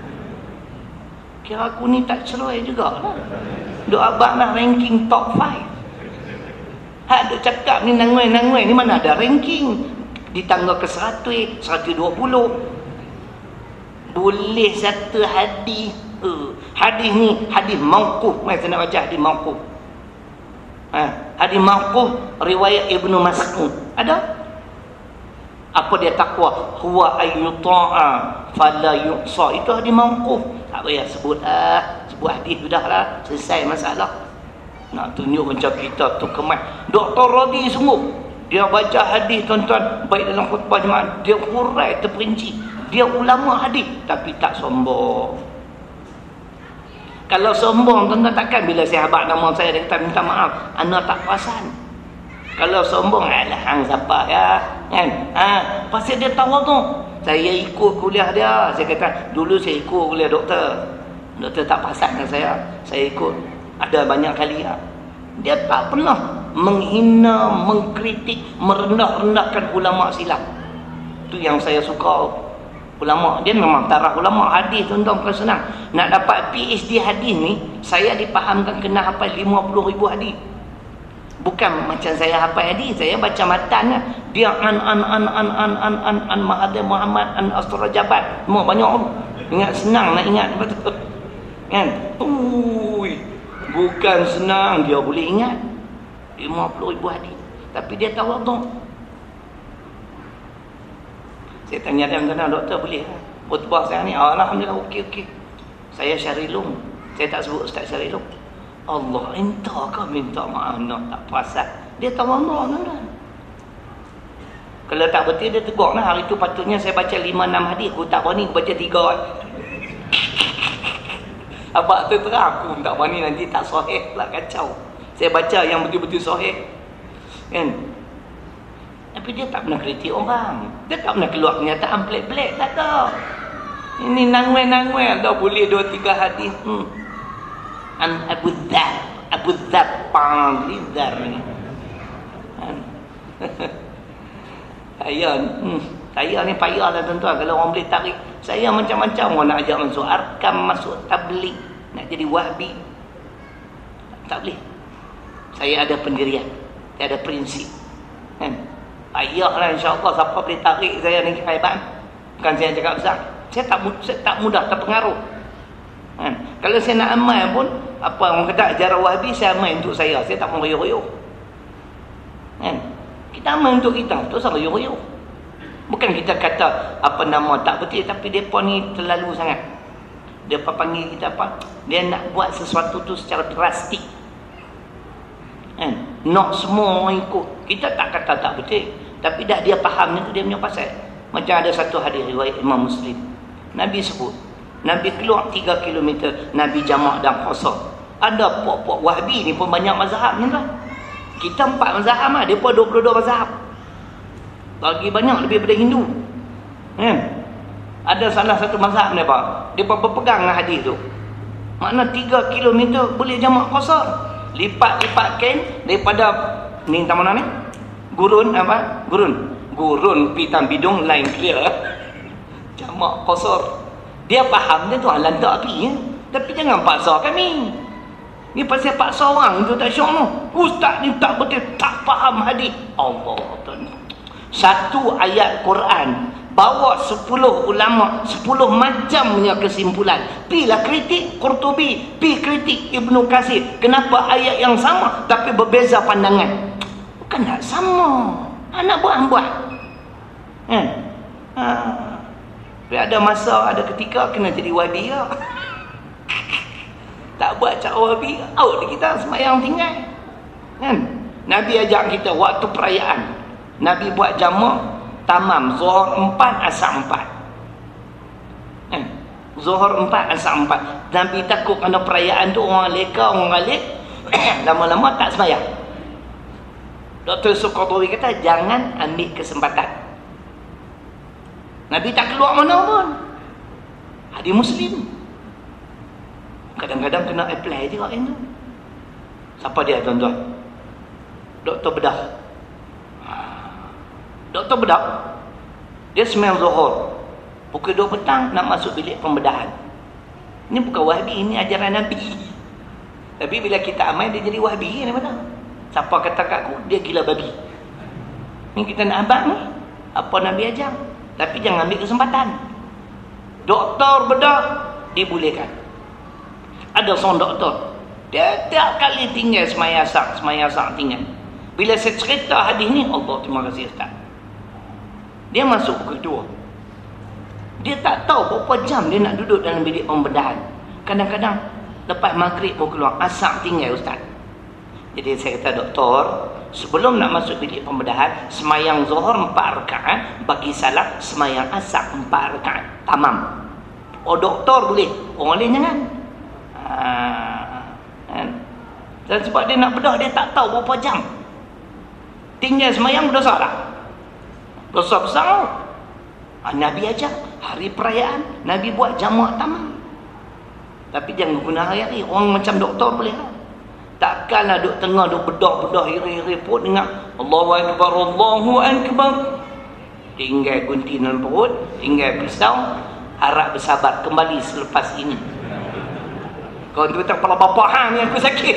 Kira aku ni tak cerai jugalah. Duk abang lah ranking top lima. Hak duk cakap ni nangoi-nangoi ni mana ada ranking. Di tangga ke seratus, seratus dua puluh. Boleh satu hadis. Uh, hadis ni hadis mauquf. Mai saya nak baca hadis mauquf. Ha, hadis mauquf riwayat Ibnu Mas'ud. Ada? Apa dia takwa? Huwa ayyuta'a fala yuqsa. Itu hadis mauquf. Tak payah sebut ah, sebut hadis sudahlah, selesai masalah. Nak tunjuk macam kita tu kemas. Doktor Rodi sungguh. Dia baca hadis tuan-tuan, baik dalam khutbah jemaah, dia hurai terperinci. Dia ulama hadis tapi tak sombong. Kalau sombong tuan-tuan takkan bila sahabat nama saya dia kata minta maaf, ana tak perasan. Kalau sombong alah hang siapa ya, kan? Ha, pasal dia tawaduk. Saya ikut kuliah dia. Saya kata dulu saya ikut kuliah doktor. Doktor tak perasan dengan saya. Saya ikut ada banyak kali ya. Dia tak pernah menghina, mengkritik, merendah-rendahkan ulama silap. Itu yang saya suka. Ulama dia memang taraf ulama hadis tuan-tuan, bukan senang. Nak dapat P H D hadis ni, saya dipahamkan kena hafal lima puluh ribu hadis. Bukan macam saya hafal hadis, saya baca matan lah. Dia an an an an an an an an Mahathir Muhammad an Asrajabat. Semua banyak. Ingat senang nak ingat betul. Kan? Ui, bukan senang dia boleh ingat lima puluh ribu hadis. Tapi dia tawaduk. Saya tanya dia macam doktor boleh lah khutbah saya ni? Oh, alhamdulillah okey okey. Saya Syarilung. Saya tak sebut Ustaz Syarilung. Allah entah kau minta maaf nak tak perasan. Dia tahu Allah tuan-tuan. Kalau tak betul dia tegur lah. Hari tu patutnya saya baca lima enam hadis, aku tak berani, aku baca tiga. Abang tu terang aku tak berani, nanti tak sahih pula, kacau. Saya baca yang betul-betul sahih. Kan? Tapi dia tak pernah kritik orang. Dia tak pernah keluar kenyataan pelik-pelik. Tak tahu. Ini nangwai-nangwai. Tak boleh dua tiga hadis. Hmm. An Abu Dhar. Abu Dhar. Pang. Dhar ni. Saya. Hmm. Saya ni payah lah tuan-tuan. Kalau orang boleh tarik. Saya macam-macam orang nak ajak masuk Arkam, masuk Tabligh. Nak jadi Wahbi. Tak boleh. Saya ada pendirian. Saya ada prinsip. Kan? Payahlah insya-Allah siapa boleh tarik saya ni kehaiban. Bukan saya cakap besar. Saya tak saya tak mudah terpengaruh. Kan? Kalau saya nak amal pun, apa orang kata ajaran Wahabi, saya amal untuk saya. Saya tak mau royo-royo. Kan? Kita amal untuk kita, tu sama royo-royo. Bukan kita kata apa nama tak betul, tapi mereka ni terlalu sangat. Dia panggil kita apa? Dia nak buat sesuatu tu secara drastik. Kan? Nak semua orang ikut. Kita tak kata tak betul, tapi dah dia faham tu dia punya pasal. Macam ada satu hadis riwayat Imam Muslim. Nabi sebut, Nabi keluar tiga kilometer, Nabi jamak dan qasar. Ada pok-pok Wahabi ni pun banyak mazhab ni kan. Kita empat mazhab lah, mereka dua puluh dua mazhab. Lagi banyak lebih daripada Hindu. Kan? Ada salah satu mazhab mereka, mereka berpegang dengan hadis tu. Makna tiga kilometer boleh jamak qasar. Lipat-lipat kain daripada ni tak mana ni? Gurun apa? Gurun. Gurun pitam bidung line clear. Jamak qasar. Dia faham dia tu lantak api ya? Tapi jangan paksa kami. Ni pasal paksa orang tu tak syok tu. Ustaz ni tak betul, tak faham hadis. Allah Tuhan. Satu ayat Quran bawa sepuluh ulama, sepuluh macam punya kesimpulan. Pilah kritik Qurtubi, pi kritik Ibnu Katsir. Kenapa ayat yang sama tapi berbeza pandangan? Bukan tak sama. Anak buah-buah. Kan? Ha. Ada masa, ada ketika kena jadi Wahabi ya. Tak buat cara Wahabi, out kita semayang tinggal. Kan? Nabi ajak kita waktu perayaan. Nabi buat jamak tamam, Zuhur empat, Asar empat. Kan? Zuhur empat, Asar empat. Nabi takut kerana perayaan tu orang leka, orang alik, lama-lama tak semayang. Doktor Suqardawi kata jangan ambil kesempatan. Nabi tak keluar mana pun. Hadis Muslim. Kadang-kadang kena apply juga ini. Siapa dia tuan-tuan? Doktor Bedah. Doktor Bedah, dia sembahyang Zuhur. Pukul dua petang nak masuk bilik pembedahan. Ini bukan Wahabi, ini ajaran Nabi. Tapi bila kita amal dia jadi Wahabi ni mana? Siapa kata kat aku dia gila babi. Ni kita nak abang ni. Apa Nabi ajar? Tapi jangan ambil kesempatan. Doktor Bedah dibolehkan. Ada seorang doktor, dia tiap kali tinggal semaya sak, semaya sak tinggal. Bila saya cerita hadis ni, Allah terima kasih Ustaz. Dia masuk pukul dua. Dia tak tahu berapa jam dia nak duduk dalam bilik pembedahan. Kadang-kadang lepas maghrib pun keluar, asar tinggal Ustaz. Jadi saya kata, doktor, sebelum nak masuk bilik pembedahan, semayang Zuhur empat rakaat, bagi salat semayang asar empat rakaat. Tamam. Oh doktor boleh, orang lain jangan. Ha, dan sebab dia nak bedah, dia tak tahu berapa jam. Tinggal semayang berdosa tak? Dosa besar. Ha, Nabi ajar hari perayaan, Nabi buat jamak tamam. Tapi jangan guna hari-hari. Orang macam doktor boleh lah. Takkanlah duk tengah duk bedah-bedah iri-iri pun dengar Allahu Akbar, Allahu Akbar. Tinggal gunting dalam perut, tinggal pisau, harap bersabar kembali selepas ini. Kau tu tak kepala bapak hang ni aku sakit.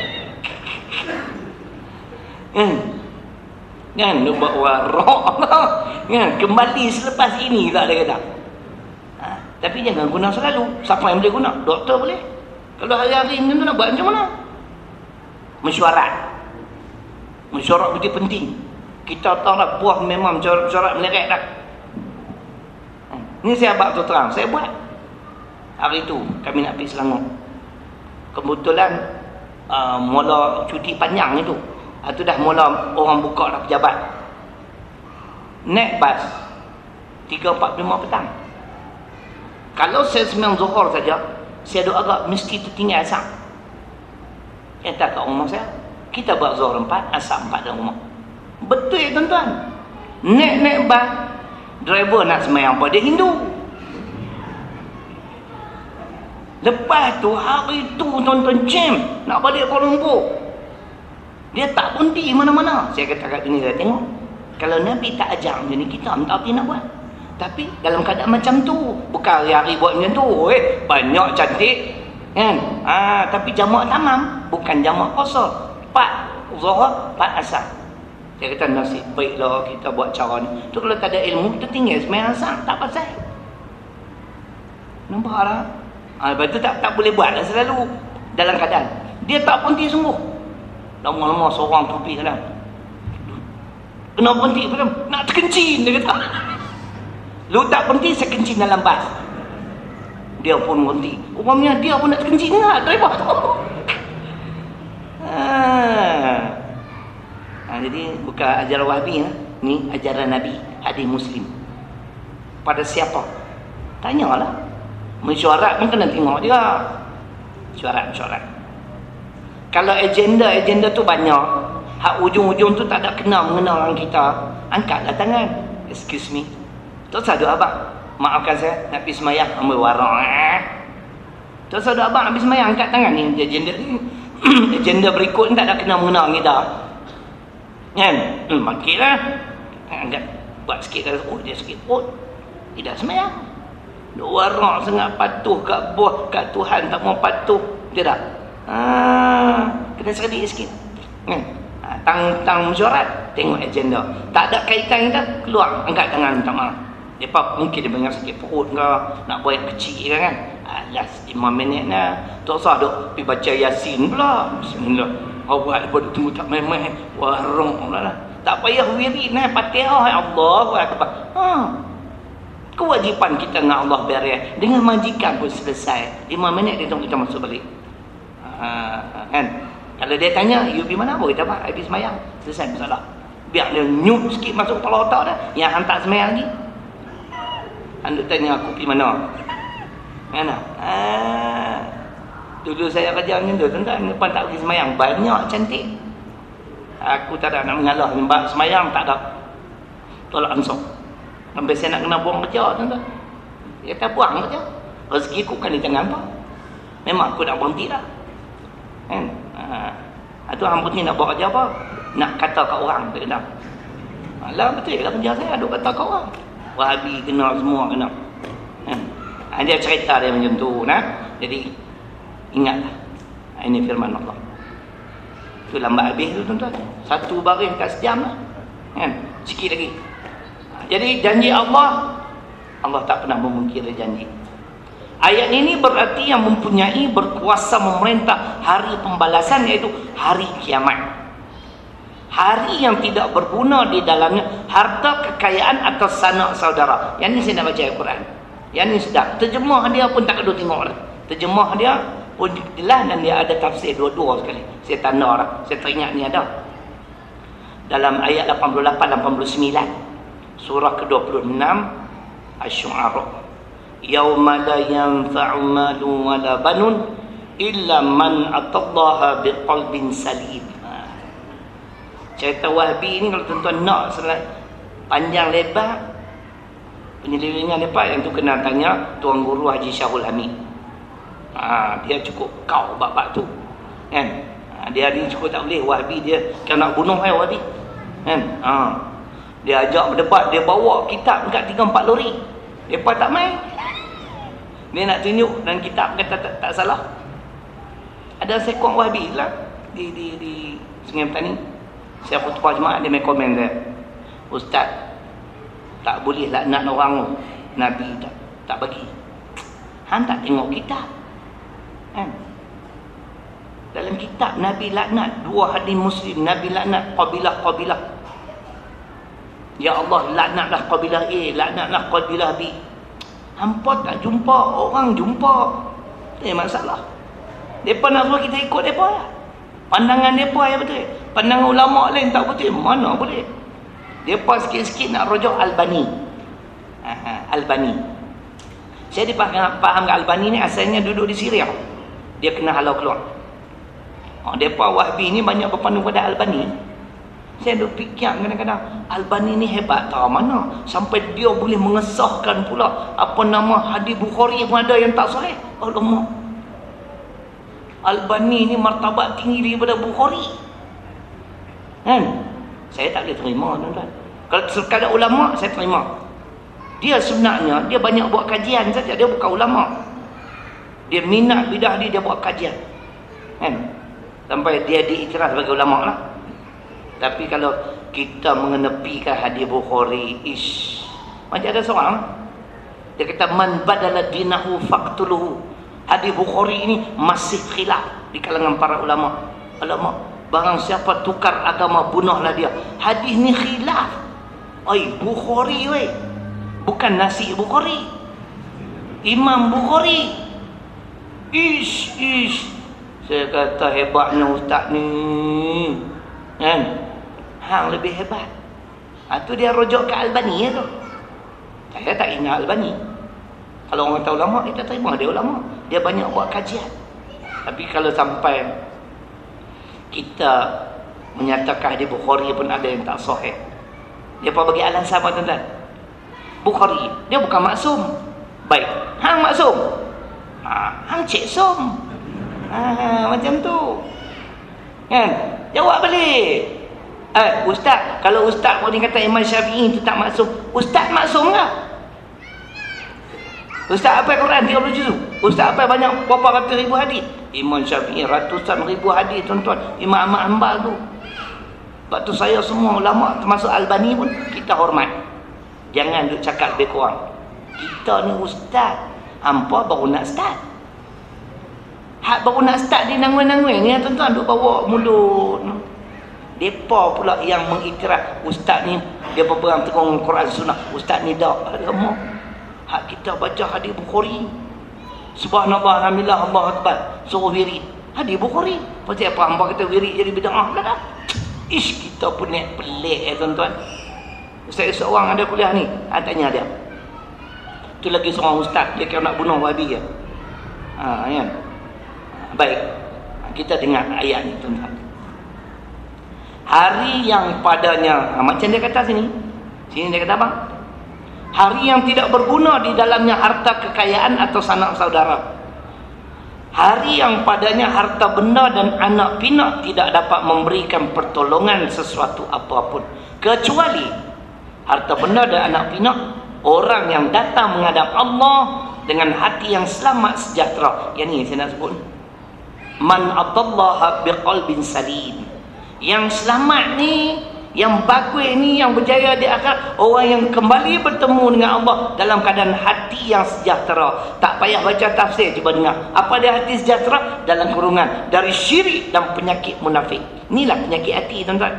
Kan? Kan lu bawa roh. Kan kembali selepas ini tak ada kata. Ha, tapi jangan guna selalu. Siapa yang boleh guna? Doktor boleh. Kalau hari-hari ni tu nak buat macam mana? Mesyuarat. Mesyuarat betul penting. Kita tahu lah buah memang mesyuarat meleret dah. Ni saya abang tu terang. Saya buat. Hari tu kami nak pergi Selangor. Kebetulan uh, mula cuti panjang itu. Itu dah mula orang buka dah pejabat. Naik bas tiga empat puluh lima petang. Kalau saya sembahyang Zuhur saja, saya duk agak mesti tertinggal asar. Yang tak kat rumah saya, kita buat Zuhur empat, asar empat dalam rumah. Betul tuan-tuan. Naik-naik bas, driver nak sembahyang apa? Dia Hindu. Lepas tu hari tu tuan-tuan jam nak balik Kuala Lumpur. Dia tak berhenti mana-mana. Saya kata kat bini saya, tengok. Kalau Nabi tak ajar macam ni, kita tak hati nak buat. Tapi dalam keadaan macam tu, bukan hari-hari buat macam tu. Eh, banyak cantik. Kan? Ha, tapi jamak tamam, bukan jamak qasar. Empat Zuhur, empat asar. Saya kata nasib baiklah kita buat cara ni. Tu kalau tak ada ilmu, kita tinggal sembahyang asar, tak pasal. Nampak tak? Ha, lepas tu tak, tak boleh buat lah selalu dalam keadaan. Dia tak berhenti sungguh. Lama-lama seorang topi kadang. Kena berhenti kadang. Nak terkencing dia kata. Lu tak berhenti, saya kencing dalam bas. Dia pun berhenti. Umumnya dia pun nak terkencing lah, driver tu. Ha. Ha, jadi bukan ajaran Wahabi lah. Ni ajaran Nabi, hadis Muslim. Pada siapa? Tanyalah. Mesyuarat pun kena tengok dia. Mesyuarat-mesyuarat. Kalau agenda-agenda tu banyak, hak ujung-ujung tu tak ada kena mengenal orang kita, angkatlah tangan. Excuse me. Tak sadar abang. Maafkan saya, nak pergi semayang. Ambil warang. Eh. Tak sadar abang, habis semayang, angkat tangan ni. Agenda ni. Agenda berikut ni tak ada kena mengenal kita. Kan? Hmm, makinlah. Angkat. Buat sikit kata, oh dia sikit. Oh, tidak semayang. Dua orang sangat patuh kat bawah, kat Tuhan tak mau patuh. Dia dah. Ha, kena sedik sikit. Kan? Ha, tang-tang mesyuarat, tengok agenda. Tak ada kaitan kita, keluar, angkat tangan minta maaf. Depa mungkin dia banyak sakit perut ke, nak buat kecil kan. Alas lima minit lah. Tak usah duk pergi baca Yasin pula. Bismillah. Awak daripada tunggu tak main-main. Warung lah. Tak payah wirid nah, Fatihah ya Allahu akbar. Ha. Kewajipan kita dengan Allah beres. Dengan majikan pun selesai. lima minit dia tunggu kita masuk balik. Ha, kan? Kalau dia tanya, you pergi mana? Boleh tak, habis semayang. Selesai masalah. Biar dia nyup sikit masuk kepala otak dia. Yang hantar semayang lagi. Anda tanya aku pergi mana? Mana? Ha. Dulu saya kerja macam tu, tuan-tuan. Depan tak pergi semayang. Banyak cantik. Aku tak ada nak mengalah. Sebab semayang tak ada. Tolak ansur. Sampai saya nak kena buang kerja, tuan-tuan. Dia kata buang kerja. Rezeki aku kan di tangan apa? Memang aku nak berhenti dah. Kan? Ha. Itu hang berhenti nak buat kerja apa? Nak kata kat orang. Tak kena. Alah betul lah kerja saya. Duk kata kat orang. Wahabi kena, semua kena. Kan? Ha. Dia cerita dia macam tu. Nah? Jadi, ingatlah. Ha. Ini firman Allah. Itu lambat habis tu, tuan-tuan. Satu baris kat sejam lah. Kan? Sikit lagi. Jadi janji Allah, Allah tak pernah memungkiri janji. Ayat ini berarti yang mempunyai berkuasa memerintah hari pembalasan, iaitu hari kiamat. Hari yang tidak berguna di dalamnya harta, kekayaan atau sanak saudara. Yang ni saya nak baca Al-Quran. Yang ni sedap. Terjemah dia pun tak ada tengok dah. Terjemah dia pun jelas dan dia ada tafsir dua-dua sekali. Saya tanda lah. Saya teringat ni ada. Dalam ayat lapan puluh lapan lapan puluh sembilan. Surah ke dua puluh enam Asy-Syu'ara. Yauma la yanfa'u malun wa la banun illa man atallaha biqalbin salim. Ha. Cerita Wahabi ni kalau tuan-tuan nak selai, panjang lebar penyelidikan lepas yang tu kena tanya Tuan Guru Haji Syarul Hamid. Ha, dia cukup kau bab-bab tu. Kan? Ha, dia ni cukup tak boleh Wahabi dia kan nak bunuh hai Wahabi. Kan? Ha. Dia ajak berdebat, dia bawa kitab dekat tiga empat lori. Depa tak main. Dia nak tunjuk dan kitab kata tak, tak salah. Ada sekong Wahabi lah di di di Sungai Petani. Saya khutbah jemaah, dia main komen dia. Ustaz, tak boleh laknat orang. Nabi tak tak bagi. Hang tak tengok kitab. Kan? Dalam kitab Nabi laknat dua hadis Muslim, Nabi laknat qabilah-qabilah. Ya Allah, laknatlah kabilah A, laknatlah kabilah B. Hampa tak jumpa, orang jumpa. Tak ada masalah. Mereka nak suruh kita ikut mereka lah. Pandangan mereka yang betul. Pandangan ulama' lain tak betul. Mana boleh. Mereka sikit-sikit nak rujuk Albani. Aha, Albani. Saya dipaham, faham ke Albani ni asalnya duduk di Syria. Dia kena halau keluar. Oh, mereka Wahabi ni banyak berpandu pada Albani. Saya duk fikir kadang-kadang Albani ni hebat tak mana sampai dia boleh mengesahkan pula apa nama hadis Bukhari pun ada yang tak sahih. Alamak. Albani ni martabat tinggi daripada Bukhari. Kan? Saya tak boleh terima, tuan-tuan. Kalau sekadar ulama saya terima. Dia sebenarnya dia banyak buat kajian saja, dia bukan ulama. Dia minat bidah dia, dia buat kajian. Kan? Sampai dia diiktiraf sebagai ulama lah. Tapi kalau kita mengenepikan hadis Bukhari, ish. Macam ada seorang, dia kata, man badala dinahu faqtuluhu. Hadis Bukhari ini masih khilaf di kalangan para ulama. Ulama, barang siapa tukar agama, bunuhlah dia. Hadis ni khilaf. Oi, Bukhari weh. Bukan nasi Bukhari. Imam Bukhari. Ish, ish. Saya kata hebatnya ustaz ni. Kan? Hang lebih hebat. Ha, tu dia rujuk ke Albani ya tu. Saya tak ingat Albani. Kalau orang tahu ulama, kita terima dia ulama. Dia banyak buat kajian. Tapi kalau sampai kita menyatakan hadis Bukhari pun ada yang tak sahih. Dia apa bagi alasan apa tuan-tuan? Bukhari, dia bukan maksum. Baik, hang maksum. Ha, hang cik som. Ha, macam tu. Kan? Jawab balik. Eh, ustaz, kalau ustaz pun dia kata Imam Syafi'i itu tak maksum, ustaz maksum ke? Ustaz apa Quran tiga puluh juzuk? Ustaz apa banyak berapa ratus ribu hadis? Imam Syafi'i ratusan ribu hadis tuan-tuan. Imam Ahmad Hanbal tu. Sebab tu saya semua ulama termasuk Albani pun kita hormat. Jangan duk cakap lebih kurang. Kita ni ustaz, hampa baru nak start. Hak baru nak start dia nangui-nangui ni tuan-tuan duk bawa mulut. Depa pula yang mengiktiraf ustaz ni dia berperang tegung Quran Sunnah. Ustaz ni dak agama. Hak kita baca hadis Bukhari. Subhanallah, alhamdulillah, Allah Akbar. Suruh wirid. Hadis Bukhari. Pasal apa hamba kata wirid jadi bid'ah pula dah. Ish, kita pun ni pelik eh tuan-tuan. Ustaz seorang ada kuliah ni. Ha, tanya dia. Tu lagi seorang ustaz. Dia kira nak bunuh wahabi ke. Ha, kan? Baik. Kita dengar ayat ni tuan-tuan. Hari yang padanya. Ha, macam dia kata sini. Sini dia kata apa? Hari yang tidak berguna di dalamnya harta kekayaan atau sanak saudara. Hari yang padanya harta benda dan anak pinak tidak dapat memberikan pertolongan sesuatu apapun. Kecuali harta benda dan anak pinak orang yang datang menghadap Allah dengan hati yang selamat sejahtera. Yang ni saya nak sebut. Man atallaha biqalbin salim. Yang selamat ni, yang bagus ni, yang berjaya di akhirat, orang yang kembali bertemu dengan Allah dalam keadaan hati yang sejahtera. Tak payah baca tafsir, cuba dengar. Apa dia hati sejahtera? Dalam kurungan dari syirik dan penyakit munafik. Inilah penyakit hati tuan-tuan.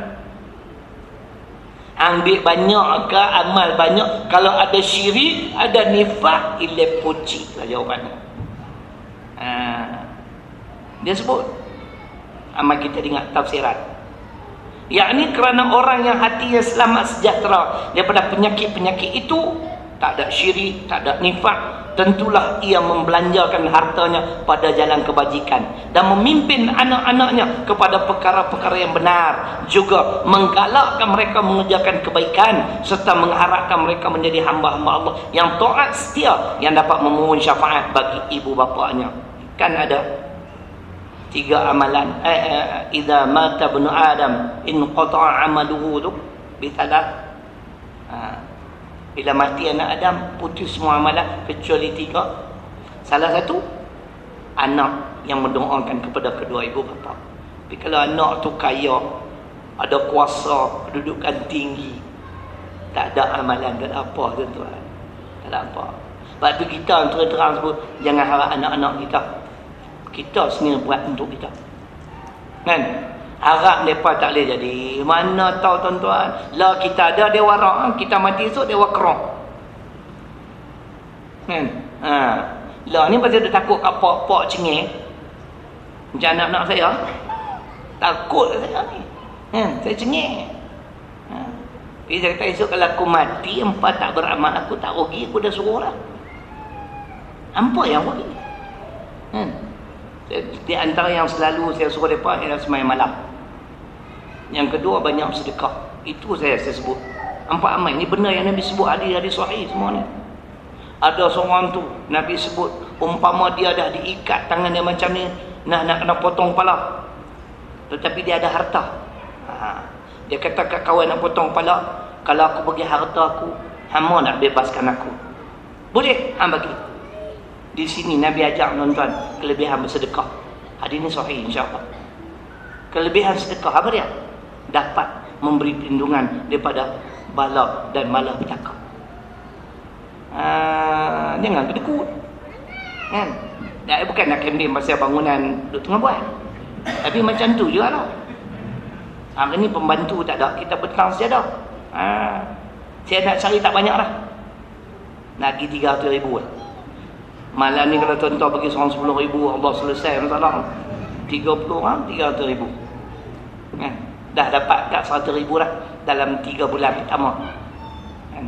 Ambil banyak ke amal banyak, kalau ada syirik, ada nifak, ilai puci lah jawapannya. Ha. Dia sebut amal kita dengar tafsiran. Yakni kerana orang yang hatinya selamat sejahtera daripada penyakit-penyakit itu, tak ada syirik, tak ada nifak, tentulah ia membelanjakan hartanya pada jalan kebajikan dan memimpin anak-anaknya kepada perkara-perkara yang benar, juga menggalakkan mereka mengerjakan kebaikan serta mengharapkan mereka menjadi hamba-hamba Allah yang taat setia, yang dapat memohon syafaat bagi ibu bapanya. Kan ada tiga amalan. Eh, eh, idza mata ibnu adam in qata'a amaluhu tu bitalah. Ha. Bila mati anak Adam, putus semua amalan kecuali tiga. Salah satu, anak yang mendoakan kepada kedua ibu bapa. Tapi kalau anak tu kaya, ada kuasa, kedudukan tinggi, tak ada amalan, tak ada apa tuan-tuan. Tak ada apa. Sebab tu kita terang-terang sebut, jangan harap anak-anak kita. Kita sendiri buat untuk kita. Kan? Harap mereka tak boleh jadi. Mana tahu tuan-tuan. Lah kita ada, dia warak. Kita mati esok, dia wakrok. Kan? Ha. Lah ni pasal dia takut kat pok-pok cengih. Macam anak-anak saya. Takut saya ni. Kan? Saya cengih. Ha. Tapi saya kata esok kalau aku mati, empat tak beramal, aku tak rugi, aku dah suruh lah. Apa yang rugi? Kan? Di antara yang selalu saya suruh mereka ialah sembahyang malam. Yang kedua, banyak sedekah. Itu saya, saya sebut. Empat amal. Ini benar yang Nabi sebut. Hadis-hadis sahih semua ni. Ada seorang tu, Nabi sebut, umpama dia dah diikat tangan dia macam ni, nak nak kena potong kepala. Tetapi dia ada harta. Ha. Dia kata kat kawan nak potong kepala, kalau aku bagi harta aku, hamba nak bebaskan aku. Boleh? Ha, bagi. Di sini Nabi ajak tuan-tuan kelebihan bersedekah. Hadis ini sahih insya-Allah. Kelebihan sedekah apa dia? Dapat memberi perlindungan daripada bala dan malapetaka. Ah, jangan kedekut. Kan? Ya, bukan nak kempen pasal bangunan duk tengah buat. Tapi macam tu juga lah. Hari ni pembantu tak ada, kita petang saja dah. Ha. Saya nak cari tak banyak lah. Nak pergi tiga ratus ribu lah. Malam ni kalau tuan-tuan bagi seorang sepuluh ribu, Allah selesai masalah. tiga puluh orang, tiga ratus ribu. Kan? Dah dapat kat seratus ribu lah dalam tiga bulan pertama. Kan?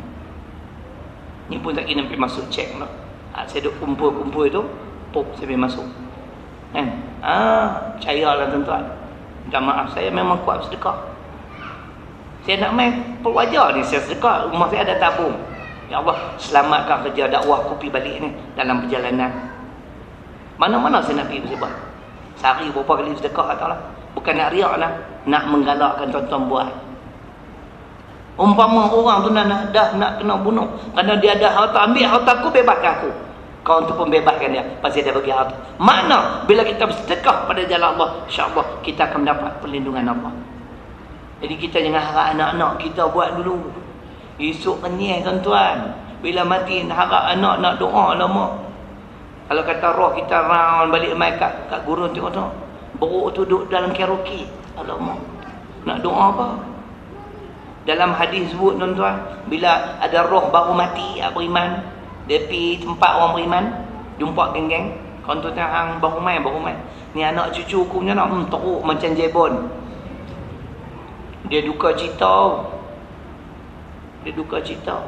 Ni pun tak kena pergi masuk cek lah. Ha, saya duduk kumpul-kumpul tu, pop saya pergi masuk. Kan? Ah, percayalah tuan-tuan. Minta maaf, saya memang kuat sedekah. Saya nak main perwajar ni, saya sedekah. Rumah saya ada tabung. Ya Allah, selamatkan kerja dakwah kopi balik ni dalam perjalanan. Mana-mana saya nak pergi bersebar. Sehari berapa kali sedekah tak tahulah. Bukan nak riak lah, nak menggalakkan tuan-tuan buat. Umpama orang tu dah, dah nak kena bunuh kerana dia ada harta, ambil harta aku, bebaskan aku. Kau untuk pembebaskan dia pasal dia bagi harta. Makna bila kita bersedekah pada jalan Allah, insya-Allah kita akan mendapat perlindungan Allah. Jadi kita jangan harap anak-anak kita buat dulu. Esok kenyih tuan-tuan. Bila mati harap anak nak doa lama. Kalau kata roh kita round balik mai kat, kat gurun tengok-tengok. Beruk tu duduk dalam karaoke. Alamak. Nak doa apa? Dalam hadis sebut tuan-tuan, bila ada roh baru mati yang beriman, dia pergi tempat orang beriman, jumpa geng-geng. Kalau tuan-tuan hang baru main, baru main. Ni anak cucu aku punya nak hmm, teruk macam jebon. Dia duka cita. Dia duka cita.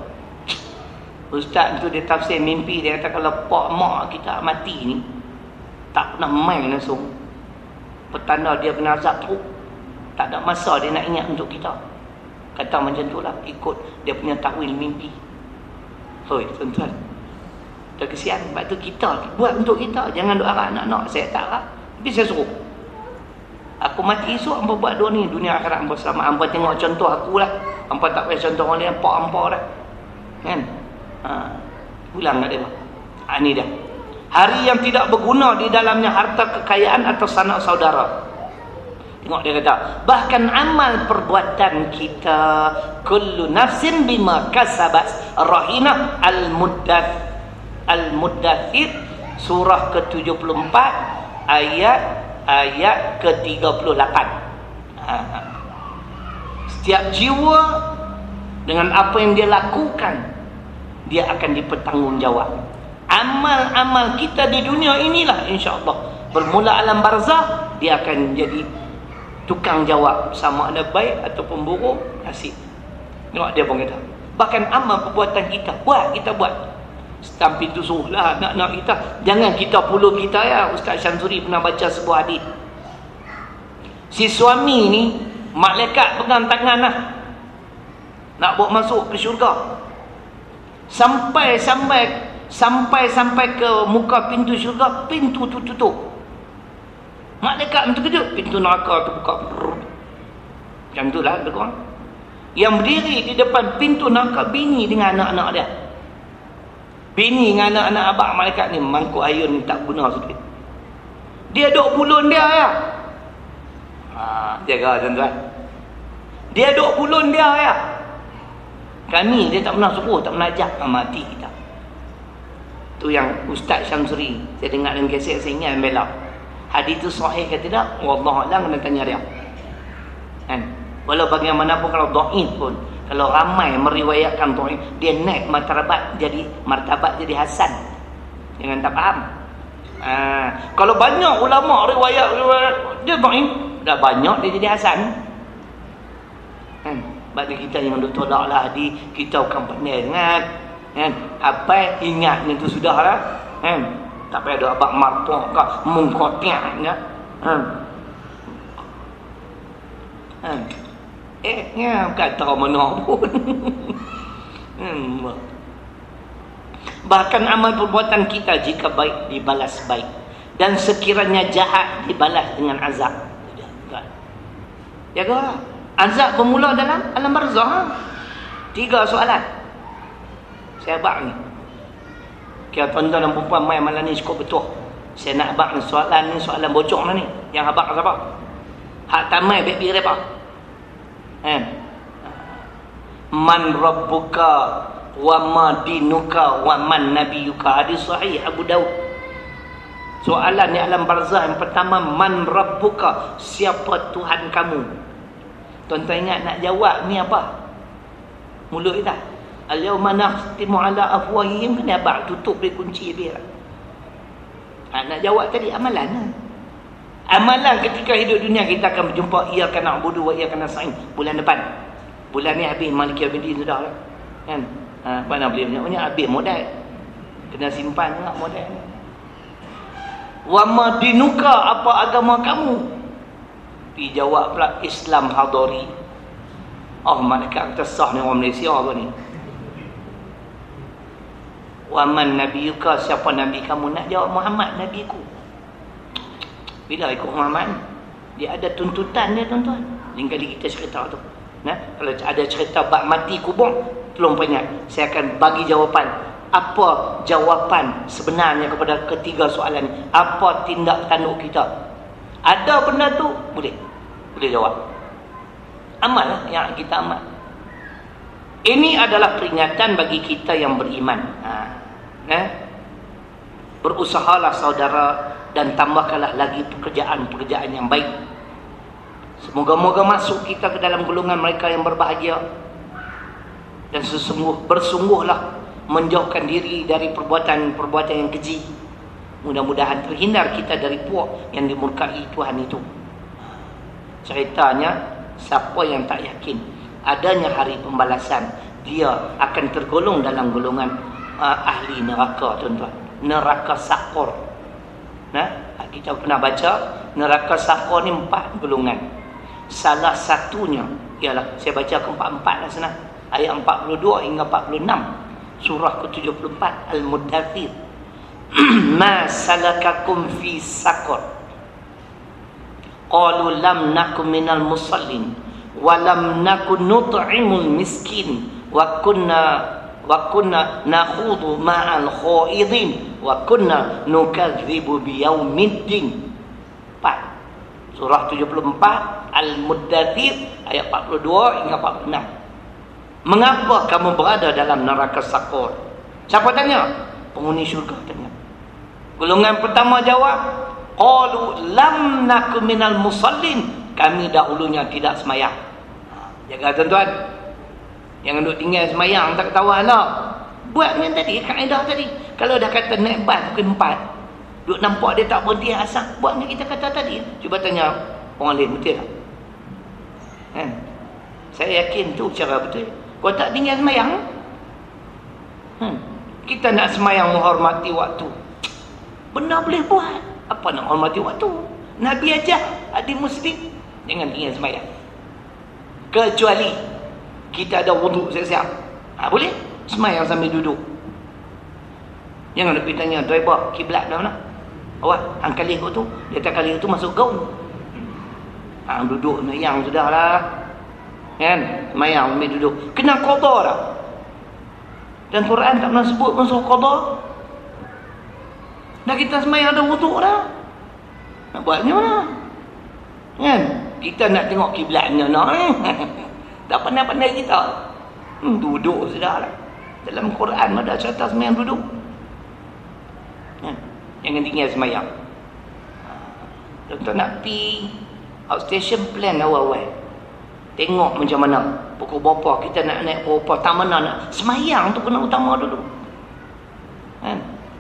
Ustaz tu dia tafsir mimpi, dia kata kalau pak mak kita mati ni tak pernah main langsung, petanda dia kena azab teruk. Tak ada masa dia nak ingat untuk kita. Kata macam tu lah, ikut dia punya takwil mimpi. Hoi tuan-tuan, tak kesian. Sebab tu kita buat untuk kita. Jangan doa anak-anak. Saya tak harap, tapi saya suruh. Aku mati esok, hampa buat doa ni, dunia akhirat hampa selamat. Hampa tengok contoh aku lah. Hampa tak payah contoh orang lain, pak hampa dah. Kan? Ha, pulang kat dia. Ha, ni dah. Hari yang tidak berguna di dalamnya harta kekayaan atau sanak saudara. Tengok dia kata, bahkan amal perbuatan kita, kullu nafsin bima kasabat rahina. Al-Muddath Al-Muddathir surah ke tujuh puluh empat ayat ayat ke tiga puluh lapan. Ha. Setiap jiwa dengan apa yang dia lakukan, dia akan dipertanggungjawab. Amal-amal kita di dunia inilah insya-Allah bermula alam barzah, dia akan jadi tukang jawab sama ada baik ataupun buruk, nasib. Tengok dia pun kata, bahkan amal perbuatan kita, buat kita buat. Tapi tu suruhlah anak-anak kita, jangan kita puluh kita ya. Ustaz Syamsuri pernah baca sebuah hadis. Si suami ni malaikat pegang tangan lah, nak bawa masuk ke syurga. Sampai sampai sampai sampai ke muka pintu syurga, pintu tu tutup. Malaikat terkejut, pintu neraka tu buka. Macam tu lah lebih kurang. Yang berdiri di depan pintu neraka bini dengan anak-anak dia. Bini dengan anak-anak abang malaikat ni, mangkuk ayun ni tak guna sikit. Dia duk bulun dia ya. Ha, jaga tuan-tuan. Dia duk bulun dia ya. Kami dia tak pernah suruh, tak pernah ajak, ha, mati kita. Tu yang Ustaz Syamsuri, saya dengar dalam kesek, saya ingat bela. Hadis tu sahih ke tidak? Wallahu a'lam, kena tanya dia. Kan? Walau bagaimanapun kalau dhaif pun, kalau ramai meriwayatkan dhaif, dia naik martabat jadi martabat jadi hasan. Jangan tak faham. Ha, kalau banyak ulama riwayat, riwayat dia dhaif, dah banyak dia jadi hasan. Kan? Bagi kita yang duk tolaklah hadis, kita bukan pandai ingat. Kan? Apa ingatnya tu sudahlah. Kan? Tak payah ada abang martok ke mengkotiaknya. Hmm. Hmm. Eh, ya, kata mana pun. hmm. Bahkan amal perbuatan kita jika baik dibalas baik, dan sekiranya jahat dibalas dengan azab. Ya ke? Azab bermula dalam alam barzah. Tiga soalan. Saya abang ni. Kira tuan-tuan dan perempuan main malam ni cukup betul. Saya nak abang ni, soalan ni soalan bocor lah ni. Yang abang siapa? Hak tamai baik-baik apa? Eh. Man rabbuka wa ma dinuka wa man nabiyuka. Hadis sahih Abu Daud. Soalan di alam barzah yang pertama, man rabbuka, siapa Tuhan kamu? Tuan-tuan ingat nak jawab ni apa? Mulut kita. Al-yawma nakhtimu ala afwahihim, kena abang tutup dia, kunci dia. Ha, nak jawab tadi amalan lah. Amalan ketika hidup dunia kita akan berjumpa iyyaka na'budu wa iyyaka nasta'in bulan depan. Bulan ni habis Maliki Yaumiddin sudah lah. Kan? Ha, mana boleh banyak-banyak habis modal. Kena simpan juga modal ni. Wa ma dinuka, apa agama kamu? Dijawab pula Islam hadari. Oh, malaikat kata sah ni orang Malaysia apa ni? Wa man nabiyuka, siapa nabi kamu? Nak jawab Muhammad nabiku. Bila ikut Muhammad, dia ada tuntutan dia, tuan-tuan. Lain kali kita cerita tu. Nah, kalau ada cerita bab mati kubur, tolong ingat, saya akan bagi jawapan. Apa jawapan sebenarnya kepada ketiga soalan ni? Apa tindak tanduk kita? Ada benda tu, boleh. Boleh jawab. Amal lah yang kita amal. Ini adalah peringatan bagi kita yang beriman. Ha. Eh? Berusahalah saudara dan tambahkanlah lagi pekerjaan-pekerjaan yang baik. Semoga-moga masuk kita ke dalam golongan mereka yang berbahagia. Dan sesungguh, bersungguhlah menjauhkan diri dari perbuatan-perbuatan yang keji. Mudah-mudahan terhindar kita dari puak yang dimurkai Tuhan itu. Ceritanya, siapa yang tak yakin adanya hari pembalasan, dia akan tergolong dalam golongan uh, ahli neraka, tuan-tuan. Neraka Sakor. Nah, kita pernah baca neraka Sakor ni empat golongan. Salah satunya ialah, saya baca ke empat-empat lah sana, ayat empat puluh dua hingga empat puluh enam surah ke tujuh puluh empat Al-Muddathir. Ma salakakum fi Sakor? Qalu lam nakum minal musallin wa lam nakun nut'imul miskin wa kunna wa kunna nakhudhu ma'al khaidin wa kunna nukadzibu biyaumiddin. empat Surah tujuh puluh empat Al-Muddathir ayat empat puluh dua hingga empat puluh enam. Mengapa kamu berada dalam neraka Sakor? Siapa tanya? Penghuni syurga tanya. Golongan pertama jawab, qalu lam nakum minal musallin, kami dahulunya tidak semayang. Jaga tuan-tuan, jangan duduk tinggal semayang tak ketahuan lah. Buat ni tadi, kaedah tadi. Kalau dah kata naik bas pukul empat, duduk nampak dia tak berhenti asal, buat ni kita kata tadi. Cuba tanya orang lain, betul tak? Kan? Saya yakin tu cara betul. Kau tak tinggal semayang, hmm. kita nak semayang menghormati waktu, benda boleh buat. Apa nak hormati waktu? Nabi ajar adik muslim jangan tinggal semayang, kecuali kita ada wuduk siap-siap. Ha, boleh semayang sambil duduk. Jangan nak pergi tanya driver kiblat dah mana. Awak hang kali tu, dia tak kali tu masuk gaun. Hang duduk semayang sudahlah. Kan? Semayang sambil duduk. Kena qada dah. Dan Quran tak pernah sebut pun suruh qada. Dah kita semayang ada wuduk dah. Nak buat macam mana? Kan? Kita nak tengok kiblatnya nak. Tak pandai-pandai kita. Hmm, duduk sudahlah. Dalam Quran ada cerita semayang duduk. Kan? Jangan tinggal semayang. Tuan-tuan nak pergi outstation plan awal-awal. Tengok macam mana. Pukul berapa kita nak naik berapa. Tak mana nak. Semayang tu kena utama dulu. Kan?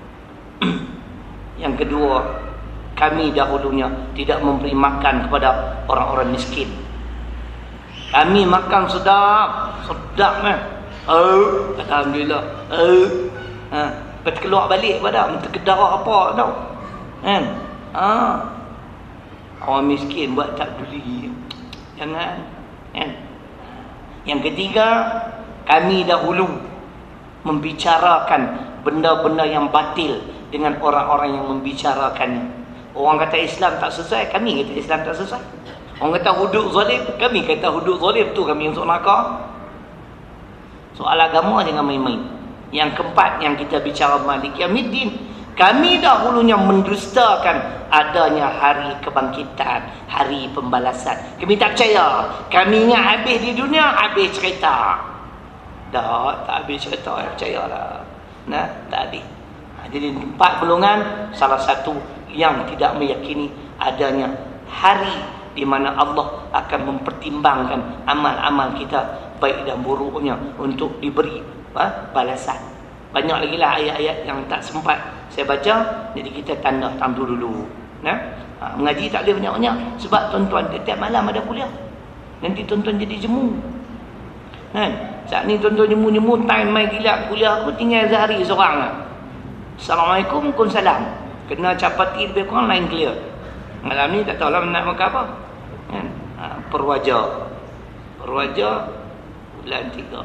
Yang kedua, kami dahulunya tidak memberi makan kepada orang-orang miskin. Kami makan sedap. Sedap kan? Oh, alhamdulillah. Oh. Ha. Lepas keluar balik pada terkedarah apa tau. Kan? Ha. Orang miskin buat tak peduli. Jangan. Kan? Yang ketiga, kami dahulu membicarakan benda-benda yang batil dengan orang-orang yang membicarakannya. Orang kata Islam tak selesai, kami kata Islam tak selesai. Orang kata hudud zalim, kami kata hudud zalim tu kami masuk neraka. Soal agama jangan main-main. Yang keempat yang kita bicara Maliki Yaumiddin, kami dahulunya mendustakan adanya hari kebangkitan, hari pembalasan. Kami tak percaya. Kami ingat habis di dunia, habis cerita. Dah, tak habis cerita, saya percayalah. Nah, tak habis. Ha, jadi empat golongan, salah satu yang tidak meyakini adanya hari di mana Allah akan mempertimbangkan amal-amal kita baik dan buruknya untuk diberi ha, balasan. Banyak lagi lah ayat-ayat yang tak sempat saya baca, jadi kita tanda tandu dulu. Nah, ha, mengaji tak boleh banyak-banyak sebab tuan-tuan tiap malam ada kuliah. Nanti tuan-tuan jadi jemu. Kan? Saat ni tuan-tuan jemu-jemu time mai gila kuliah aku tinggal sehari seorang lah. Assalamualaikum, Waalaikumsalam. Kena capati lebih kurang line clear. Malam ni tak tahulah nak makan apa. Kan? Ha, perwaja. Perwaja bulan tiga.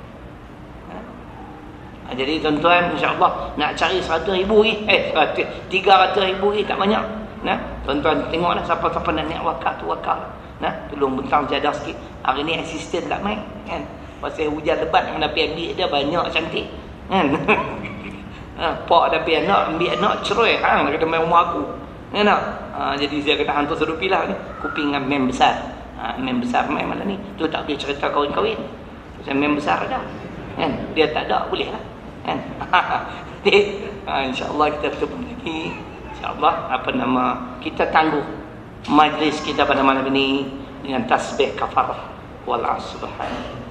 Ha, jadi tuan-tuan insya-Allah nak cari seratus ribu lagi. Eh, tiga ratus ribu lagi tak banyak. Nah, tuan-tuan tengoklah siapa-siapa nak niat wakaf tu wakaf. Nah, tolong bentang jadah sikit. Hari ni asisten tak main kan. Pasal hujan lebat dengan P M D dia banyak cantik. Kan? Ha, pak dah pergi anak, ambil anak cerai hang dia kata main rumah aku. Kan tak? Ha, jadi saya kata hantu serupi lah ni. Kuping dengan mem besar. Ha, mem besar main malam ni. Tu tak boleh cerita kahwin-kahwin. Saya mem besar ada. Kan? Dia tak ada boleh lah. Kan? Ha, insya-Allah kita bertemu lagi. InsyaAllah apa nama kita tangguh majlis kita pada malam ini dengan tasbih kafarah wal subhan.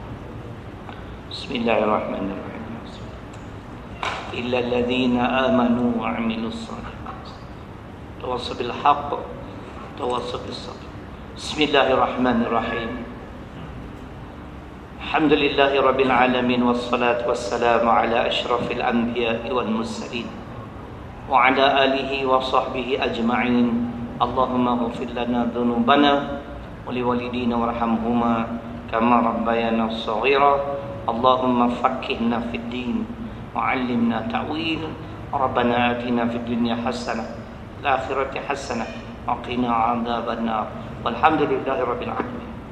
Bismillahirrahmanirrahim. Illa alladhina amanu wa 'amilus shalihat. Tawassaw bil haqq, tawassaw bis sabr. Bismillahirrahmanirrahim. Alhamdulillahi rabbil alamin wassalatu wassalamu ala asyrafil anbiya'i wal mursalin. وعلى آله وصحبه أجمعين اللهم اغفر لنا ذنوبنا ولوالدينا وارحمهما كما ربيانا صغيرا اللهم فقهنا في الدين وعلمنا تأويل ربنا آتنا في الدنيا حسنة الآخرة حسنة وقنا عذاب النار والحمد لله رب العالمين.